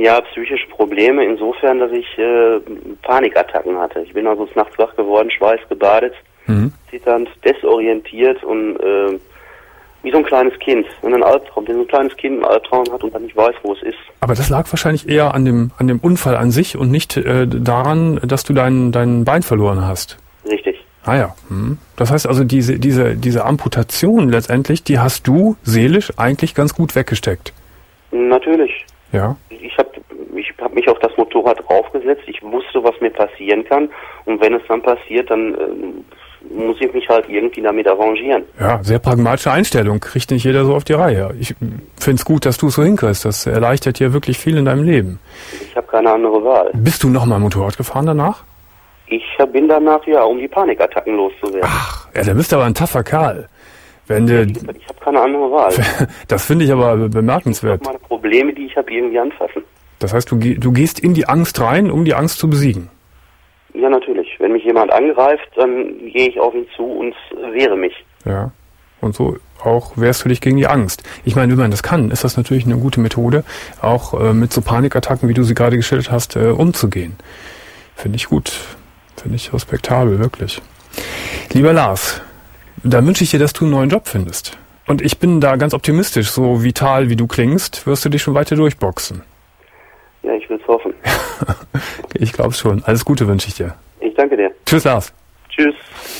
Ja, psychische Probleme insofern, dass ich äh, Panikattacken hatte. Ich bin also nachts wach geworden, schweißgebadet, mhm. zitternd, desorientiert und äh, wie so ein kleines Kind, in einem Albtraum, wenn so ein kleines Kind einen Albtraum hat und dann nicht weiß, wo es ist. Aber das lag wahrscheinlich eher an dem an dem Unfall an sich und nicht äh, daran, dass du dein dein Bein verloren hast. Richtig. Ah ja. Hm. Das heißt also, diese diese diese Amputation letztendlich, die hast du seelisch eigentlich ganz gut weggesteckt. Natürlich. Ja. Ich habe ich hab mich auf das Motorrad draufgesetzt. Ich wusste, was mir passieren kann. Und wenn es dann passiert, dann äh, muss ich mich halt irgendwie damit arrangieren. Ja, sehr pragmatische Einstellung. Kriegt nicht jeder so auf die Reihe. Ich finde es gut, dass du es so hinkriegst. Das erleichtert dir wirklich viel in deinem Leben. Ich habe keine andere Wahl. Bist du nochmal Motorrad gefahren danach? Ich bin danach, ja, um die Panikattacken loszuwerden. Ach, ja, dann bist du aber ein taffer Kerl. Wenn du, ich ich habe keine andere Wahl. Das finde ich aber bemerkenswert. Ich meine Probleme, die ich habe, irgendwie anfassen. Das heißt, du, du gehst in die Angst rein, um die Angst zu besiegen? Ja, natürlich. Wenn mich jemand angreift, dann gehe ich auf ihn zu und wehre mich. Ja, und so auch wehrst du dich gegen die Angst. Ich meine, wenn man das kann, ist das natürlich eine gute Methode, auch äh, mit so Panikattacken, wie du sie gerade geschildert hast, äh, umzugehen. Finde ich gut. Finde ich respektabel, wirklich. Lieber Lars, da wünsche ich dir, dass du einen neuen Job findest. Und ich bin da ganz optimistisch, so vital wie du klingst, wirst du dich schon weiter durchboxen. Ja, ich will es hoffen. Ich glaube schon. Alles Gute wünsche ich dir. Ich danke dir. Tschüss, Lars. Tschüss.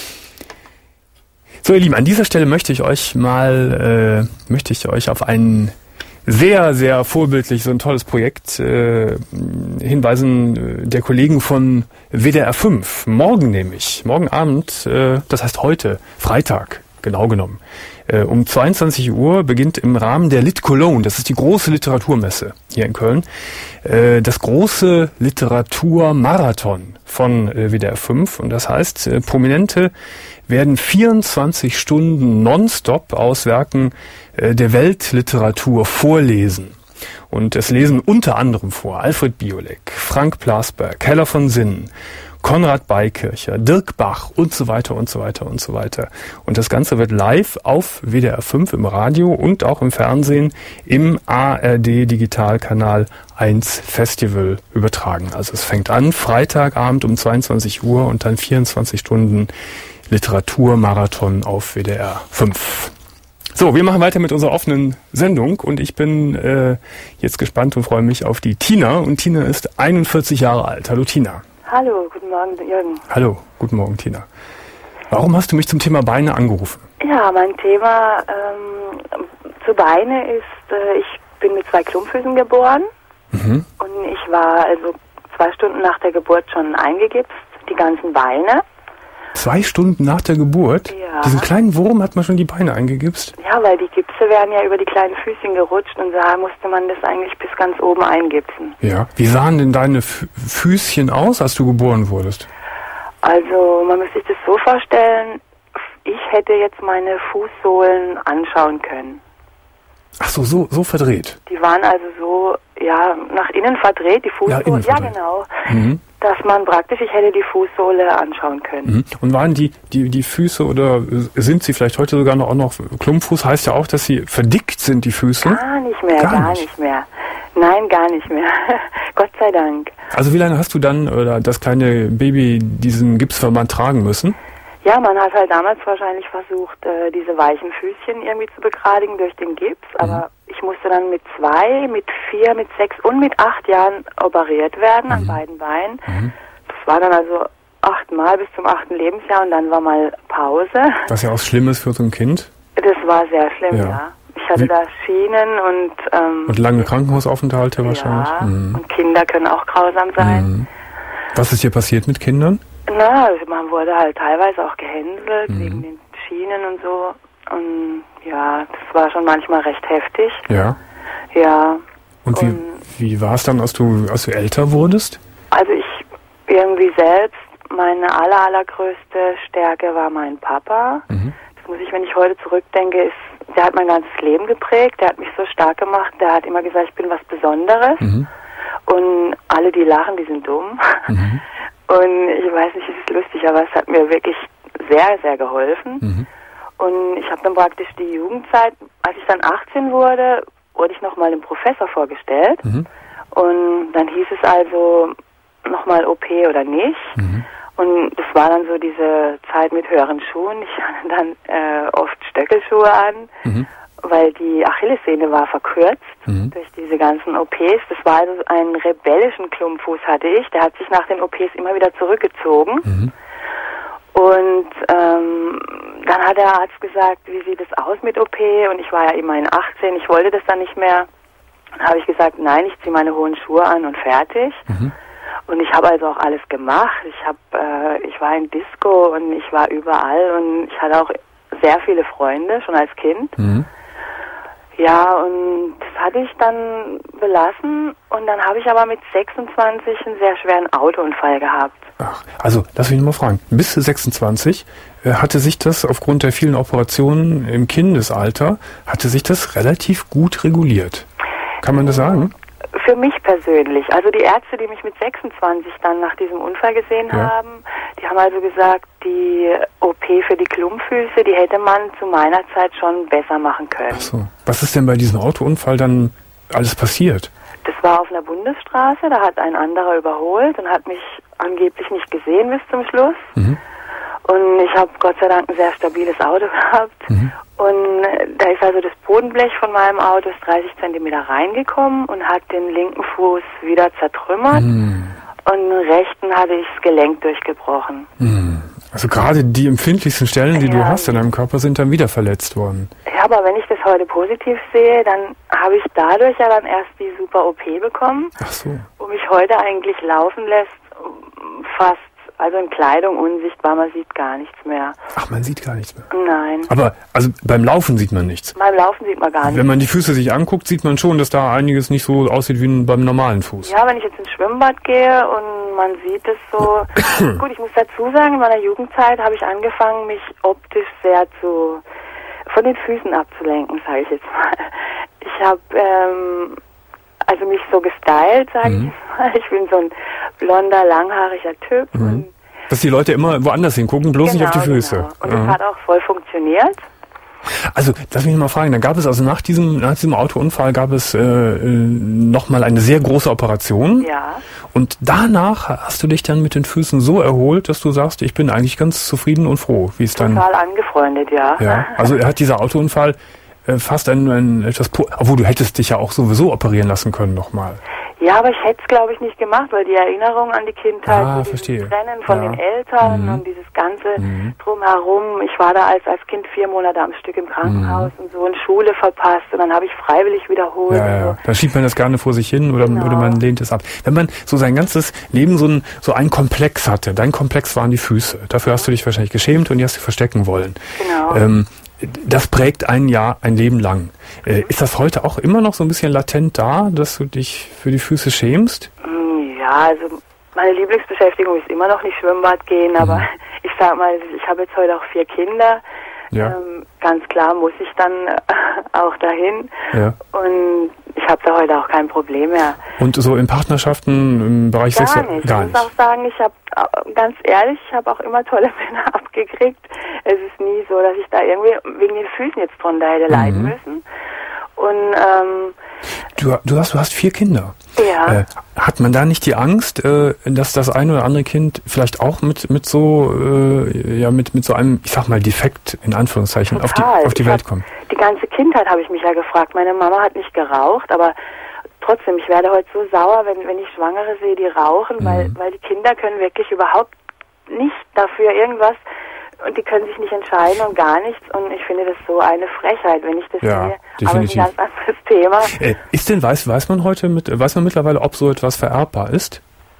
So, ihr Lieben, an dieser Stelle möchte ich euch mal, äh, möchte ich euch auf ein sehr, sehr vorbildlich, so ein tolles Projekt äh, hinweisen der Kollegen von W D R fünf. Morgen nämlich, morgen Abend, äh, das heißt heute, Freitag, genau genommen. Äh, um zweiundzwanzig Uhr beginnt im Rahmen der Lit Cologne, das ist die große Literaturmesse hier in Köln, äh, das große Literaturmarathon von äh, W D R fünf. Und das heißt, äh, Prominente werden vierundzwanzig Stunden nonstop aus Werken äh, der Weltliteratur vorlesen. Und es lesen unter anderem vor Alfred Biolek, Frank Plasberg, Keller von Sinnen, Konrad Beikircher, Dirk Bach und so weiter und so weiter und so weiter. Und das Ganze wird live auf W D R fünf im Radio und auch im Fernsehen im A R D Digitalkanal eins Festival übertragen. Also es fängt an Freitagabend um zweiundzwanzig Uhr und dann vierundzwanzig Stunden Literaturmarathon auf W D R fünf. So, wir machen weiter mit unserer offenen Sendung und ich bin äh, jetzt gespannt und freue mich auf die Tina. Und Tina ist einundvierzig Jahre alt. Hallo Tina. Hallo, guten Morgen Jürgen. Hallo, guten Morgen Tina. Warum hast du mich zum Thema Beine angerufen? Ja, mein Thema ähm, zu Beine ist, äh, ich bin mit zwei Klumpfüßen geboren mhm. und ich war also zwei Stunden nach der Geburt schon eingegipst, die ganzen Beine. Zwei Stunden nach der Geburt? Ja. Diesen kleinen Wurm hat man schon die Beine eingegipst? Ja, weil die Gipse werden ja über die kleinen Füßchen gerutscht und da musste man das eigentlich bis ganz oben eingipsen. Ja. Wie sahen denn deine F- Füßchen aus, als du geboren wurdest? Also, man muss sich das so vorstellen, ich hätte jetzt meine Fußsohlen anschauen können. Ach so, so, so verdreht? Die waren also so, ja, nach innen verdreht, die Fußsohlen. Ja, innen verdreht. Ja, genau. Mhm. Dass man praktisch, ich hätte die Fußsohle anschauen können. Mhm. Und waren die, die, die Füße oder sind sie vielleicht heute sogar noch, auch noch, Klumpfuß heißt ja auch, dass sie verdickt sind, die Füße? Gar nicht mehr, gar, gar nicht. nicht mehr. Nein, gar nicht mehr. Gott sei Dank. Also wie lange hast du dann, oder das kleine Baby, diesen Gipsverband tragen müssen? Ja, man hat halt damals wahrscheinlich versucht, äh, diese weichen Füßchen irgendwie zu begradigen durch den Gips, aber mhm. ich musste dann mit zwei, mit vier, mit sechs und mit acht Jahren operiert werden mhm. an beiden Beinen. Mhm. Das war dann also achtmal bis zum achten Lebensjahr und dann war mal Pause. Was ja auch schlimm ist für so ein Kind. Das war sehr schlimm, ja. ja. Ich hatte Wie? da Schienen und... Ähm, und lange Krankenhausaufenthalte wahrscheinlich. Ja, mhm. und Kinder können auch grausam sein. Mhm. Was ist hier passiert mit Kindern? Na, also man wurde halt teilweise auch gehänselt mhm. wegen den Schienen und so. Und ja, das war schon manchmal recht heftig. Ja. Ja. Und wie, wie war es dann, als du, als du älter wurdest? Also ich irgendwie selbst, meine aller, allergrößte Stärke war mein Papa. Mhm. Das muss ich, wenn ich heute zurückdenke, ist, der hat mein ganzes Leben geprägt, der hat mich so stark gemacht, der hat immer gesagt, ich bin was Besonderes. Mhm. Und alle, die lachen, die sind dumm. Mhm. Und ich weiß nicht, es ist lustig, aber es hat mir wirklich sehr, sehr geholfen. Mhm. Und ich habe dann praktisch die Jugendzeit, als ich dann achtzehn wurde, wurde ich nochmal dem Professor vorgestellt. Mhm. Und dann hieß es also nochmal O P oder nicht. Mhm. Und das war dann so diese Zeit mit höheren Schuhen. Ich hatte dann äh, oft Stöckelschuhe an, mhm. weil die Achillessehne war verkürzt mhm. durch diese ganzen O Ps. Das war also einen rebellischen Klumpfuß hatte ich. Der hat sich nach den O Ps immer wieder zurückgezogen. Mhm. Und ähm, dann hat der Arzt gesagt, wie sieht es aus mit O P? Und ich war ja immerhin achtzehn, ich wollte das dann nicht mehr. Dann habe ich gesagt, nein, ich ziehe meine hohen Schuhe an und fertig. Mhm. Und ich habe also auch alles gemacht. Ich habe, äh, ich war in Disco und ich war überall und ich hatte auch sehr viele Freunde, schon als Kind. Mhm. Ja, und das hatte ich dann belassen und dann habe ich aber mit sechsundzwanzig einen sehr schweren Autounfall gehabt. Ach, also, lass mich mal fragen. Bis sechsundzwanzig äh, hatte sich das aufgrund der vielen Operationen im Kindesalter, hatte sich das relativ gut reguliert. Kann man das sagen? Für mich persönlich. Also die Ärzte, die mich mit sechsundzwanzig dann nach diesem Unfall gesehen ja. haben, die haben also gesagt, die O P für die Klumpfüße, die hätte man zu meiner Zeit schon besser machen können. Ach so. Was ist denn bei diesem Autounfall dann alles passiert? Das war auf einer Bundesstraße, da hat ein anderer überholt und hat mich angeblich nicht gesehen bis zum Schluss. Mhm. Und ich habe Gott sei Dank ein sehr stabiles Auto gehabt. Mhm. Und da ist also das Bodenblech von meinem Auto ist dreißig Zentimeter reingekommen und hat den linken Fuß wieder zertrümmert. Mhm. Und den rechten hatte ich das Gelenk durchgebrochen. Mhm. Also gerade die empfindlichsten Stellen, die ja. du hast in deinem Körper, sind dann wieder verletzt worden. Ja, aber wenn ich das heute positiv sehe, dann habe ich dadurch ja dann erst die super O P bekommen. Ach so. Wo mich heute eigentlich laufen lässt, fast, also in Kleidung unsichtbar, man sieht gar nichts mehr. Ach, man sieht gar nichts mehr? Nein. Aber also beim Laufen sieht man nichts? Beim Laufen sieht man gar nichts. Wenn man die Füße sich anguckt, sieht man schon, dass da einiges nicht so aussieht wie beim normalen Fuß. Ja, wenn ich jetzt ins Schwimmbad gehe und man sieht es so. Gut, ich muss dazu sagen, in meiner Jugendzeit habe ich angefangen, mich optisch sehr zu von den Füßen abzulenken, sage ich jetzt mal. Ich habe ähm, also mich so gestylt, sage mhm. ich jetzt mal. Ich bin so ein blonder, langhaariger Typ. Mhm. Und dass die Leute immer woanders hingucken, bloß genau, nicht auf die Füße. Genau. Und das mhm. hat auch voll funktioniert. Also, lass mich mal fragen, dann gab es also nach diesem, nach diesem Autounfall gab es äh, nochmal eine sehr große Operation. Ja. Und danach hast du dich dann mit den Füßen so erholt, dass du sagst, ich bin eigentlich ganz zufrieden und froh, wie es dann... Total angefreundet, ja. Ja, also hat dieser Autounfall äh, fast ein, ein etwas... Obwohl, du hättest dich ja auch sowieso operieren lassen können nochmal. Ja, aber ich hätte es, glaube ich, nicht gemacht, weil die Erinnerung an die Kindheit, ah, dieses verstehe. Trennen von ja. den Eltern mhm. und dieses ganze mhm. Drumherum. Ich war da als, als Kind vier Monate am Stück im Krankenhaus mhm. und so in Schule verpasst und dann habe ich freiwillig wiederholt. Ja, ja. So. Da schiebt man das gerne vor sich hin oder, genau. oder man lehnt es ab. Wenn man so sein ganzes Leben so ein, so einen Komplex hatte, dein Komplex waren die Füße. Dafür hast du dich wahrscheinlich geschämt und die hast du verstecken wollen. Genau. Ähm, Das prägt ein Jahr, ein Leben lang. Äh, ist das heute auch immer noch so ein bisschen latent da, dass du dich für die Füße schämst? Ja, also meine Lieblingsbeschäftigung ist immer noch nicht Schwimmbad gehen, aber mhm. ich sag mal, ich habe jetzt heute auch vier Kinder. Ja. Ähm, ganz klar muss ich dann äh, auch dahin. Ja. Und ich habe da heute auch kein Problem mehr. Und so in Partnerschaften im Bereich Gar Sexualität? nicht. Gar nicht. Ich muss auch sagen, ich habe, ganz ehrlich, ich habe auch immer tolle Männer abgekriegt. Es ist nie so, dass ich da irgendwie wegen den Füßen jetzt drunter hätte mhm. leiden müssen. Und ähm, du, du hast, du hast vier Kinder. Ja. Äh, hat man da nicht die Angst, äh, dass das eine oder andere Kind vielleicht auch mit mit so äh, ja mit mit so einem, ich sag mal, Defekt in Anführungszeichen auf die auf die ich Welt hab, kommt? Die ganze Kindheit habe ich mich ja gefragt. Meine Mama hat nicht geraucht, aber trotzdem, ich werde heute so sauer, wenn wenn ich Schwangere sehe, die rauchen, mhm. weil weil die Kinder können wirklich überhaupt nicht dafür irgendwas. Und die können sich nicht entscheiden und gar nichts. Und ich finde das so eine Frechheit, wenn ich das ja, sehe. Definitiv. Aber ein ganz anderes Thema. Äh, ist denn, weiß, weiß man heute, mit, weiß man mittlerweile, ob so etwas vererbbar ist?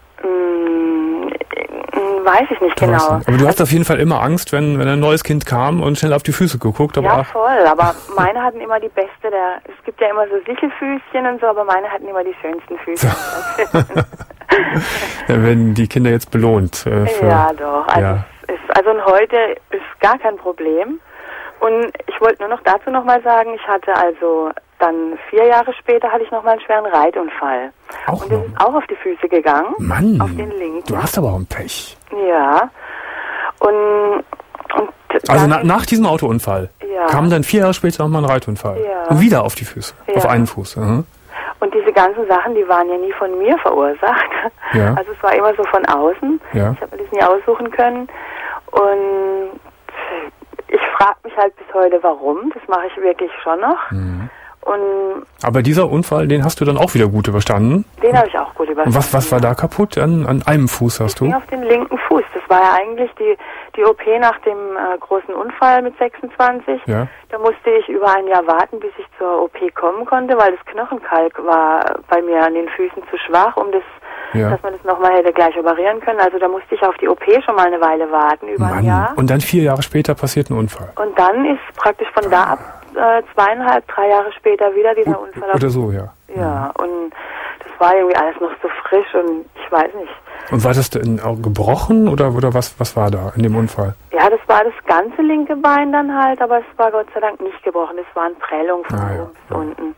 Hm, weiß ich nicht du genau. Nicht. Aber du hast auf jeden Fall immer Angst, wenn, wenn ein neues Kind kam und schnell auf die Füße geguckt. Aber ja, voll. Aber meine hatten immer die beste. Der, es gibt ja immer so Sichelfüßchen und so, aber meine hatten immer die schönsten Füße. So. Dann werden die Kinder jetzt belohnt. Äh, für, ja, doch. Also ja. Ist, also und heute ist gar kein Problem. Und ich wollte nur noch dazu nochmal sagen, ich hatte also dann vier Jahre später hatte ich nochmal einen schweren Reitunfall. Auch und das noch? ist auch auf die Füße gegangen. Mann, auf den linken. Du hast aber auch ein Pech. Ja. Und, und also na, nach diesem Autounfall ja. kam dann vier Jahre später nochmal ein Reitunfall. Ja. Und wieder auf die Füße, ja. auf einen Fuß. Mhm. Und diese ganzen Sachen, die waren ja nie von mir verursacht. Ja. Also es war immer so von außen. Ja. Ich habe mir das nie aussuchen können. Und ich frage mich halt bis heute, warum. Das mache ich wirklich schon noch. Mhm. Und Aber dieser Unfall, den hast du dann auch wieder gut überstanden? den habe ich auch gut überstanden. Und was, was war da kaputt? An, an einem Fuß hast du? Ich ging auf den linken Fuß. Das war ja eigentlich die, die O P nach dem äh, großen Unfall mit sechsundzwanzig. Ja. Da musste ich über ein Jahr warten, bis ich zur O P kommen konnte, weil das Knochenkalk war bei mir an den Füßen zu schwach, um das, Ja. dass man das nochmal hätte gleich operieren können. Also da musste ich auf die O P schon mal eine Weile warten, über ein Mann. Jahr. Und dann vier Jahre später passiert ein Unfall. Und dann ist praktisch von da ab äh, zweieinhalb, drei Jahre später wieder dieser O- Unfall. Oder so, ja. Ja, und das war irgendwie alles noch so frisch und ich weiß nicht. Und war das denn auch gebrochen oder, oder was, was war da in dem Unfall? Ja, das war das ganze linke Bein dann halt, aber es war Gott sei Dank nicht gebrochen. Es waren Prellungen von Ah, ja. oben bis unten.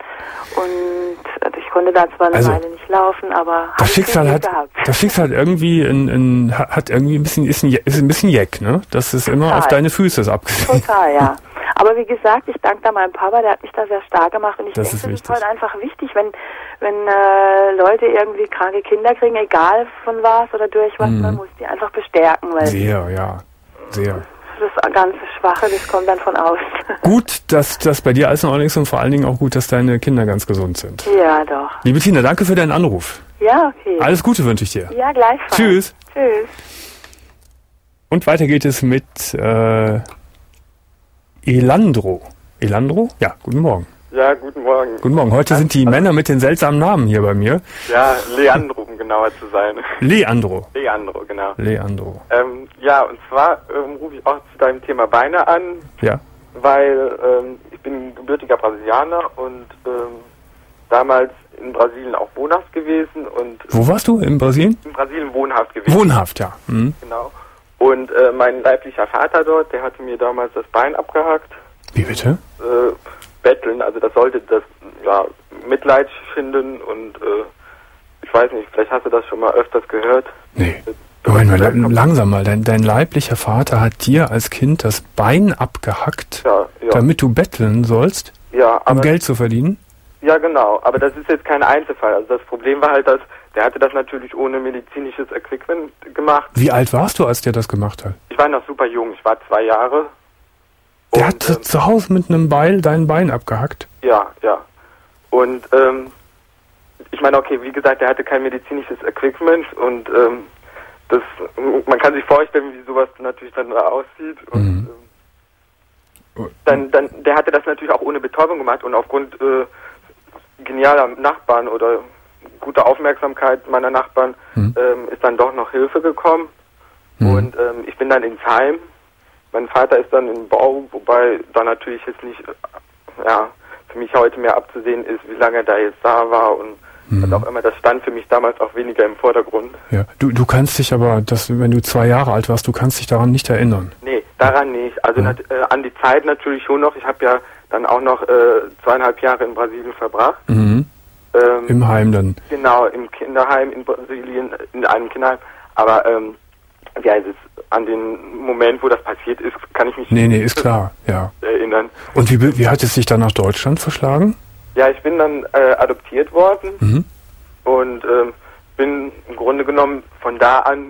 Und ich konnte da zwar eine Also, Weile nicht laufen, aber hab Das ich Schicksal viel hat, Glück gehabt. das Schicksal irgendwie in, in, hat irgendwie ein bisschen, ist ein, ist ein bisschen jeck, ne? Das ist immer Total. auf deine Füße ist abgesehen. Total, ja. Aber wie gesagt, ich danke da meinem Papa, der hat mich da sehr stark gemacht und ich Das denke, ist das wichtig. ist halt einfach wichtig, wenn wenn äh, Leute irgendwie kranke Kinder kriegen, egal von was oder durch was, Mhm. man muss die einfach bestärken, weil Sehr, ja. Sehr. das ganze Schwache, das kommt dann von außen. Gut, dass das bei dir alles in Ordnung ist und vor allen Dingen auch gut, dass deine Kinder ganz gesund sind. Ja, doch. Liebe Tina, danke für deinen Anruf. Ja, okay. Alles Gute wünsche ich dir. Ja, gleichfalls. Tschüss. Tschüss. Und weiter geht es mit äh, Elandro. Elandro? Ja, guten Morgen. Ja, guten Morgen. Guten Morgen. Heute sind die Männer mit den seltsamen Namen hier bei mir. Ja, Leandro, um genauer zu sein. Leandro. Leandro, genau. Leandro. Ähm, ja, und zwar ähm, rufe ich auch zu deinem Thema Beine an, Ja. weil ähm, ich bin gebürtiger Brasilianer und ähm, damals in Brasilien auch wohnhaft gewesen und Wo warst du? In Brasilien? in Brasilien wohnhaft gewesen. Wohnhaft, ja. Mhm. Genau. Und äh, mein leiblicher Vater dort, der hatte mir damals das Bein abgehackt. Wie bitte? Äh, betteln, also das sollte das ja, Mitleid finden und äh, ich weiß nicht, vielleicht hast du das schon mal öfters gehört. Nee. Moment mal, la- langsam mal. Dein, dein leiblicher Vater hat dir als Kind das Bein abgehackt, Ja, ja. damit du betteln sollst, Ja, um aber Geld zu verdienen? ja genau, aber das ist jetzt kein Einzelfall. Also das Problem war halt, dass der hatte das natürlich ohne medizinisches Equipment gemacht. Wie alt warst du, als der das gemacht hat? Ich war noch super jung, ich war zwei Jahre. Der Und, hat ähm, zu Hause mit einem Beil dein Bein abgehackt? Ja, ja. Und ähm, ich meine, okay, wie gesagt, der hatte kein medizinisches Equipment und ähm, das, man kann sich vorstellen, wie sowas natürlich dann da aussieht. Und Mhm. ähm, dann, dann, der hatte das natürlich auch ohne Betäubung gemacht und aufgrund äh, genialer Nachbarn oder guter Aufmerksamkeit meiner Nachbarn Mhm. ähm, ist dann doch noch Hilfe gekommen. Mhm. Und ähm, ich bin dann ins Heim. Mein Vater ist dann im Bau, wobei da natürlich jetzt nicht, äh, ja, für mich heute mehr abzusehen ist, wie lange er da jetzt da war und Mhm. was auch immer. Das stand für mich damals auch weniger im Vordergrund. Ja. Du, du kannst dich aber, das, wenn du zwei Jahre alt warst, du kannst dich daran nicht erinnern. Nee, daran nicht. Also Mhm. nat- äh, an die Zeit natürlich schon noch. Ich habe ja dann auch noch äh, zweieinhalb Jahre in Brasilien verbracht. Mhm. Ähm, Im Heim dann. Genau, im Kinderheim in Brasilien, in einem Kinderheim. Aber ähm, ja, es ist an den Moment, wo das passiert ist, kann ich mich Nee, nee, nicht ist klar, ja. erinnern. Und wie, wie hat es sich dann nach Deutschland verschlagen? Ja, ich bin dann äh, adoptiert worden Mhm. und ähm, bin im Grunde genommen von da an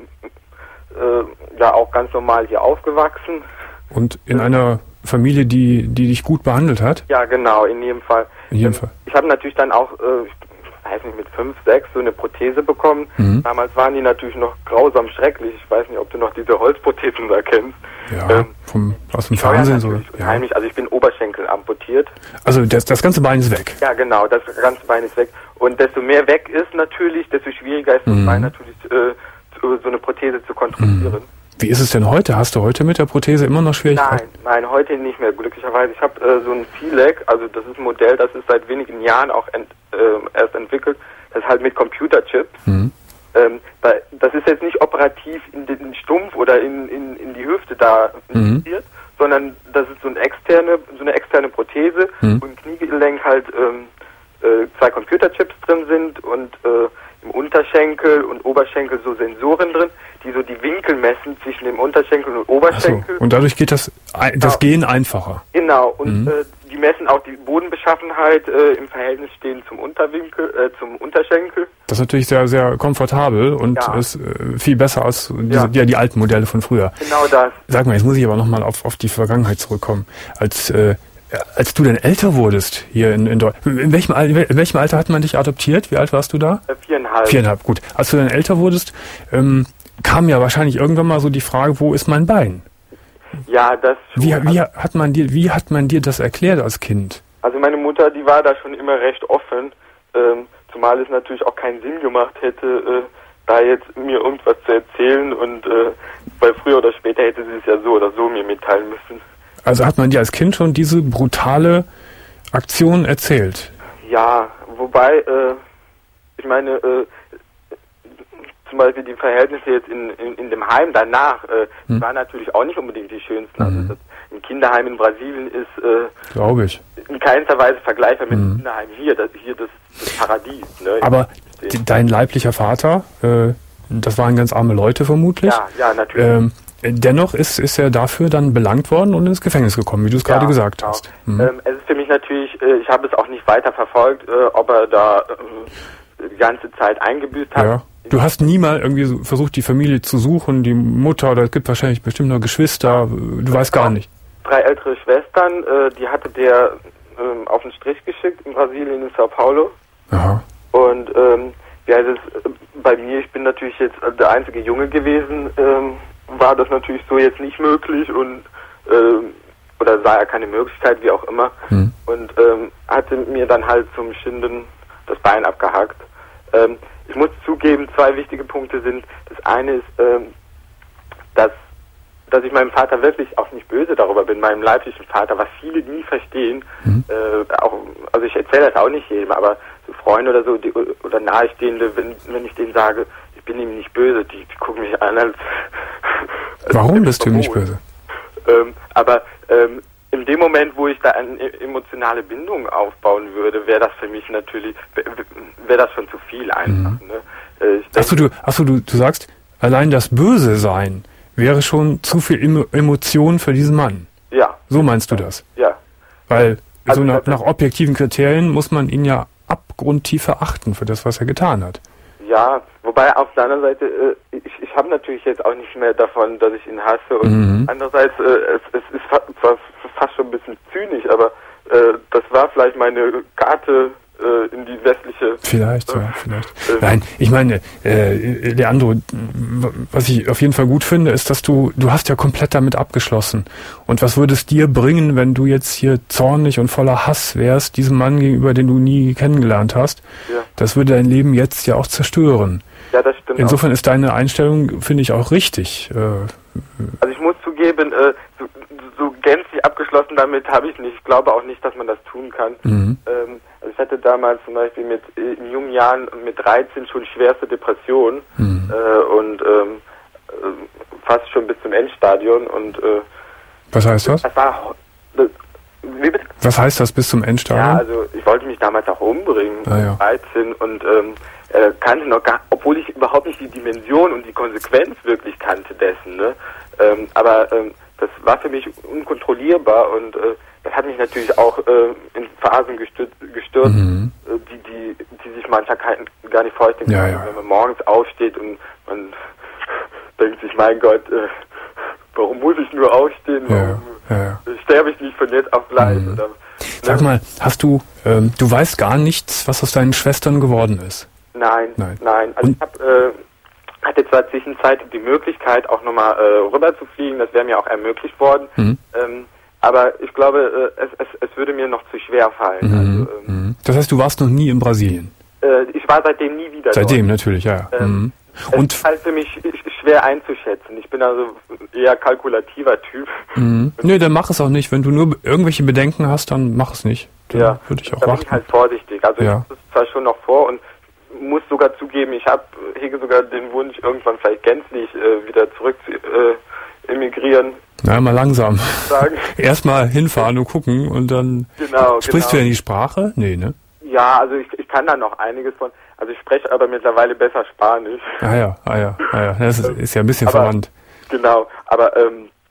äh, ja auch ganz normal hier aufgewachsen. Und in einer Familie, die, die dich gut behandelt hat? Ja, genau, in jedem Fall. In jedem Ähm, Fall. Ich habe natürlich dann auch, äh, ich weiß nicht, mit fünf, sechs so eine Prothese bekommen. Mhm. Damals waren die natürlich noch grausam schrecklich. Ich weiß nicht, ob du noch diese Holzprothesen da kennst. Ja, Ähm, vom, aus dem teuer Fernsehen so. natürlich, Ja. unheimlich. Also ich bin Oberschenkel amputiert. Also das, das ganze Bein ist weg. Ja, genau, das ganze Bein ist weg. Und desto mehr weg ist natürlich, desto schwieriger ist das Mhm. Bein natürlich, äh, so so eine Prothese zu kontrollieren. Wie ist es denn heute? Hast du heute mit der Prothese immer noch Schwierigkeiten? Nein, nein, heute nicht mehr, glücklicherweise. Ich habe äh, so ein C L E C, also das ist ein Modell, das ist seit wenigen Jahren auch ent, äh, erst entwickelt. Das ist halt mit Computerchips. Mhm. Ähm, da, das ist jetzt nicht operativ in den Stumpf oder in, in, in die Hüfte da Mhm. integriert, sondern das ist so, ein externe, so eine externe Prothese, Mhm. wo im Kniegelenk halt ähm, äh, zwei Computerchips drin sind und äh, im Unterschenkel und Oberschenkel so Sensoren drin, die so die Winkel messen zwischen dem Unterschenkel und Achso. Oberschenkel. Und dadurch geht das, das Genau. Gehen einfacher. Genau, und Mhm. äh, die messen auch die Bodenbeschaffenheit äh, im Verhältnis stehen zum Unterwinkel, äh, zum Unterschenkel. Das ist natürlich sehr, sehr komfortabel und Ja. ist äh, viel besser als diese, Ja. ja, die alten Modelle von früher. Genau das. Sag mal, jetzt muss ich aber nochmal auf, auf die Vergangenheit zurückkommen. Als, äh, als du denn älter wurdest hier in, in Deutschland, in welchem, Al- in welchem Alter hat man dich adoptiert? Wie alt warst du da? Äh, viereinhalb. Viereinhalb, gut. Als du dann älter wurdest, ähm, kam ja wahrscheinlich irgendwann mal so die Frage, wo ist mein Bein? Ja, das schon. Wie, wie hat man dir, wie hat man dir das erklärt als Kind? Also meine Mutter, die war da schon immer recht offen, ähm, zumal es natürlich auch keinen Sinn gemacht hätte, äh, da jetzt mir irgendwas zu erzählen und äh, weil früher oder später hätte sie es ja so oder so mir mitteilen müssen. Also hat man dir als Kind schon diese brutale Aktion erzählt? Ja, wobei, äh, ich meine, äh, zum Beispiel die Verhältnisse jetzt in, in, in dem Heim danach, äh, Hm. waren natürlich auch nicht unbedingt die schönsten. Mhm. Also das, ein Kinderheim in Brasilien ist äh, Glaube ich. in keinster Weise vergleichbar mit Mhm. dem Kinderheim hier. Das, hier das, das Paradies. Ne? Aber d- dein leiblicher Vater, äh, das waren ganz arme Leute vermutlich. Ja, ja, natürlich. Ähm, dennoch ist, ist er dafür dann belangt worden und ins Gefängnis gekommen, wie du es gerade Ja, gesagt genau. hast. Mhm. Ähm, es ist für mich natürlich, äh, ich habe es auch nicht weiter verfolgt, äh, ob er da äh, die ganze Zeit eingebüßt hat. Ja. Du hast nie mal irgendwie so versucht, die Familie zu suchen, die Mutter, oder es gibt wahrscheinlich bestimmt noch Geschwister, du weißt gar nicht. Drei ältere Schwestern, äh, die hatte der ähm, auf den Strich geschickt in Brasilien, in Sao Paulo. Aha. Und ähm, ja, das, äh, bei mir, ich bin natürlich jetzt der einzige Junge gewesen, ähm, war das natürlich so jetzt nicht möglich und ähm, oder sah er keine Möglichkeit, wie auch immer. Hm. Und ähm, hatte mir dann halt zum Schinden das Bein abgehackt. Ähm, ich muss zugeben, zwei wichtige Punkte sind. Das eine ist, ähm, dass, dass ich meinem Vater wirklich auch nicht böse darüber bin, meinem leiblichen Vater, was viele nie verstehen. Mhm. Äh, auch, also ich erzähle das auch nicht jedem, aber so Freunde oder so, die, oder Nahestehende, wenn, wenn ich denen sage, ich bin ihm nicht böse, die, die gucken mich an, als... als Warum hätte ich bist du ihm nicht verboten. böse? Ähm, aber ähm, in dem Moment, wo ich da eine emotionale Bindung aufbauen würde, wäre das für mich natürlich, wäre das schon zu viel einfach. Mhm. Ne? Äh, ich Achso, du, achso du, du sagst, allein das Böse sein wäre schon zu viel Emo- Emotion für diesen Mann. Ja, So meinst du das? ja. Weil Also so nach, das- nach objektiven Kriterien muss man ihn ja abgrundtief verachten für das, was er getan hat. Ja, wobei auf der anderen Seite, äh, ich, ich habe natürlich jetzt auch nicht mehr davon, dass ich ihn hasse und Mhm. andererseits, äh, es, es ist fa zwar fast schon ein bisschen zynisch, aber äh, das war vielleicht meine Karte äh, in die westliche... Vielleicht, äh, ja, vielleicht. äh, Nein, ich meine, äh, Leandro, was ich auf jeden Fall gut finde, ist, dass du, du hast ja komplett damit abgeschlossen. Und was würde es dir bringen, wenn du jetzt hier zornig und voller Hass wärst, diesem Mann gegenüber, den du nie kennengelernt hast? Ja. Das würde dein Leben jetzt ja auch zerstören. Ja, das stimmt. Insofern ist deine Einstellung, finde ich, auch richtig. Äh, Also ich muss zugeben, äh, so, so gänzlich abgeschlossen damit habe ich nicht. Ich glaube auch nicht, dass man das tun kann. mhm. Ähm, also ich hatte damals zum Beispiel mit äh, in jungen Jahren mit dreizehn schon schwerste Depressionen Mhm. äh, und ähm, äh, fast schon bis zum Endstadion und äh, Was heißt das? das war das, wie bitte? Was heißt das bis zum Ja, Endstadium? also ich wollte mich damals auch umbringen, Ah, ja. dreizehn und ähm, äh, kannte noch gar, obwohl ich überhaupt nicht die Dimension und die Konsequenz wirklich kannte dessen, ne? Ähm, aber ähm, das war für mich unkontrollierbar und äh, das hat mich natürlich auch äh, in Phasen gestürzt, gestürzt Mhm. äh, die, die, die sich mancher kein, gar nicht vorstellen Ja, kann, ja. wenn man morgens aufsteht und man denkt sich, mein Gott, äh, warum muss ich nur aufstehen? Ja, Warum ja, ja. sterbe ich nicht von jetzt auf gleich? Mhm. Oder, Sag mal, hast du, ähm, du weißt gar nichts, was aus deinen Schwestern geworden ist? Nein, Nein. nein. Also Und- ich hab, äh, hatte zwar zwischenzeitlich die Möglichkeit, auch nochmal äh, rüber zu fliegen, das wäre mir auch ermöglicht worden, Mhm. ähm, aber ich glaube, äh, es, es, es würde mir noch zu schwer fallen. Mhm. Also, ähm, Mhm. Das heißt, du warst noch nie in Brasilien? äh, ich war seitdem nie wieder Seitdem, dort. natürlich, ja. ja. Ähm, Mhm. Es Und ist halt für mich schwer einzuschätzen. Ich bin also eher kalkulativer Typ. mhm. Nee, dann mach es auch nicht. Wenn du nur irgendwelche Bedenken hast, dann mach es nicht. Dann Ja, würde ich auch da bin warten. ich halt vorsichtig. Also Ja. ich habe es zwar schon noch vor und muss sogar zugeben, ich habe hege sogar den Wunsch, irgendwann vielleicht gänzlich äh, wieder zurück zu äh, emigrieren. Na, mal langsam. Sagen. Erstmal hinfahren und gucken und dann... Genau, Sprichst genau. du denn die Sprache? Nee, ne? Ja, also ich, ich kann da noch einiges von. Also ich spreche aber mittlerweile besser Spanisch. Ah ja, ah ja, ah ja. Das ist, ist ja ein bisschen Aber- verwandt. Genau, aber ähm,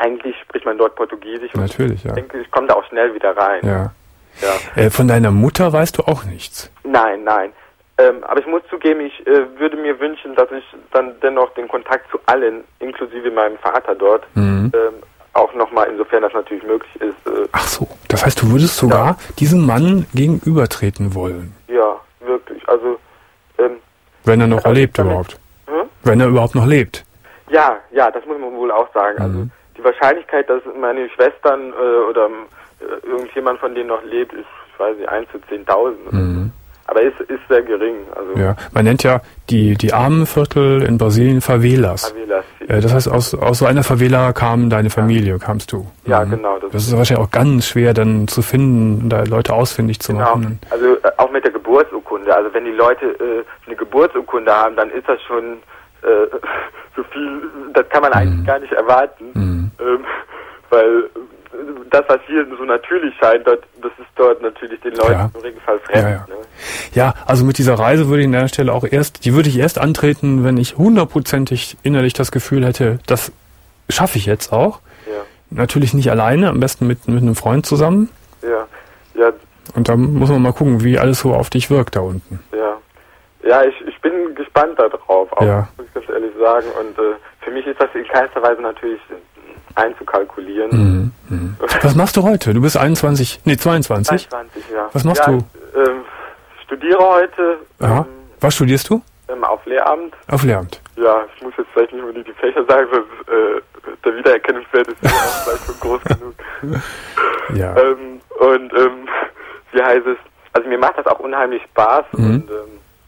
eigentlich spricht man dort Portugiesisch. Natürlich, und ja. Ich denke, ich komme da auch schnell wieder rein. Ja. Ja. Äh, von deiner Mutter weißt du auch nichts? Nein, nein. Ähm, aber ich muss zugeben, ich äh, würde mir wünschen, dass ich dann dennoch den Kontakt zu allen, inklusive meinem Vater dort, Mhm. ähm, auch nochmal, insofern das natürlich möglich ist. Äh, Ach so, das heißt, du würdest sogar ja. diesem Mann gegenübertreten wollen? Ja, wirklich. Also, ähm, wenn er noch lebt überhaupt. Hm? Wenn er überhaupt noch lebt. Ja, ja, das muss man wohl auch sagen. Mhm. Also die Wahrscheinlichkeit, dass meine Schwestern äh, oder äh, irgendjemand von denen noch lebt, ist, ich weiß nicht, eins zu zehntausend. Mhm. Aber ist, ist sehr gering. Also ja, man nennt ja die, die armen Viertel in Brasilien Favelas. Favelas. Äh, das heißt, aus, aus so einer Favela kam deine Familie, kamst du. Ja, mhm. genau. Das, das ist wahrscheinlich auch ganz schwer dann zu finden, da Leute ausfindig zu genau. machen. Also äh, auch mit der Geburtsurkunde. Also wenn die Leute äh, eine Geburtsurkunde haben, dann ist das schon äh, so viel, das kann man mhm. eigentlich gar nicht erwarten. Mhm. Ähm, weil das, was hier so natürlich scheint, das ist dort natürlich den Leuten ja. im Regelfall fremd. Ja, ja. Ne? ja, also mit dieser Reise würde ich an der Stelle auch erst, die würde ich erst antreten, wenn ich hundertprozentig innerlich das Gefühl hätte, das schaffe ich jetzt auch. Ja. Natürlich nicht alleine, am besten mit, mit einem Freund zusammen. Ja, ja. Und da muss man mal gucken, wie alles so auf dich wirkt da unten. Ja, ja, ich, ich bin gespannt darauf, auch, ja. muss ich ganz ehrlich sagen. Und äh, für mich ist das in keinster Weise natürlich einzukalkulieren. Mhm, mhm. Was machst du heute? Du bist einundzwanzig, nee, zweiundzwanzig? zweiundzwanzig, ja. Was machst ja, du? Ich ähm, studiere heute. Aha. Ähm, Was studierst du? Ähm, auf Lehramt. Auf Lehramt. Ja, ich muss jetzt vielleicht nicht unbedingt die Fächer sagen, sonst äh, der Wiedererkennungswert ist ja auch vielleicht schon groß genug. Ja. Ähm, und ähm, wie heißt es? Also mir macht das auch unheimlich Spaß mhm. und ähm,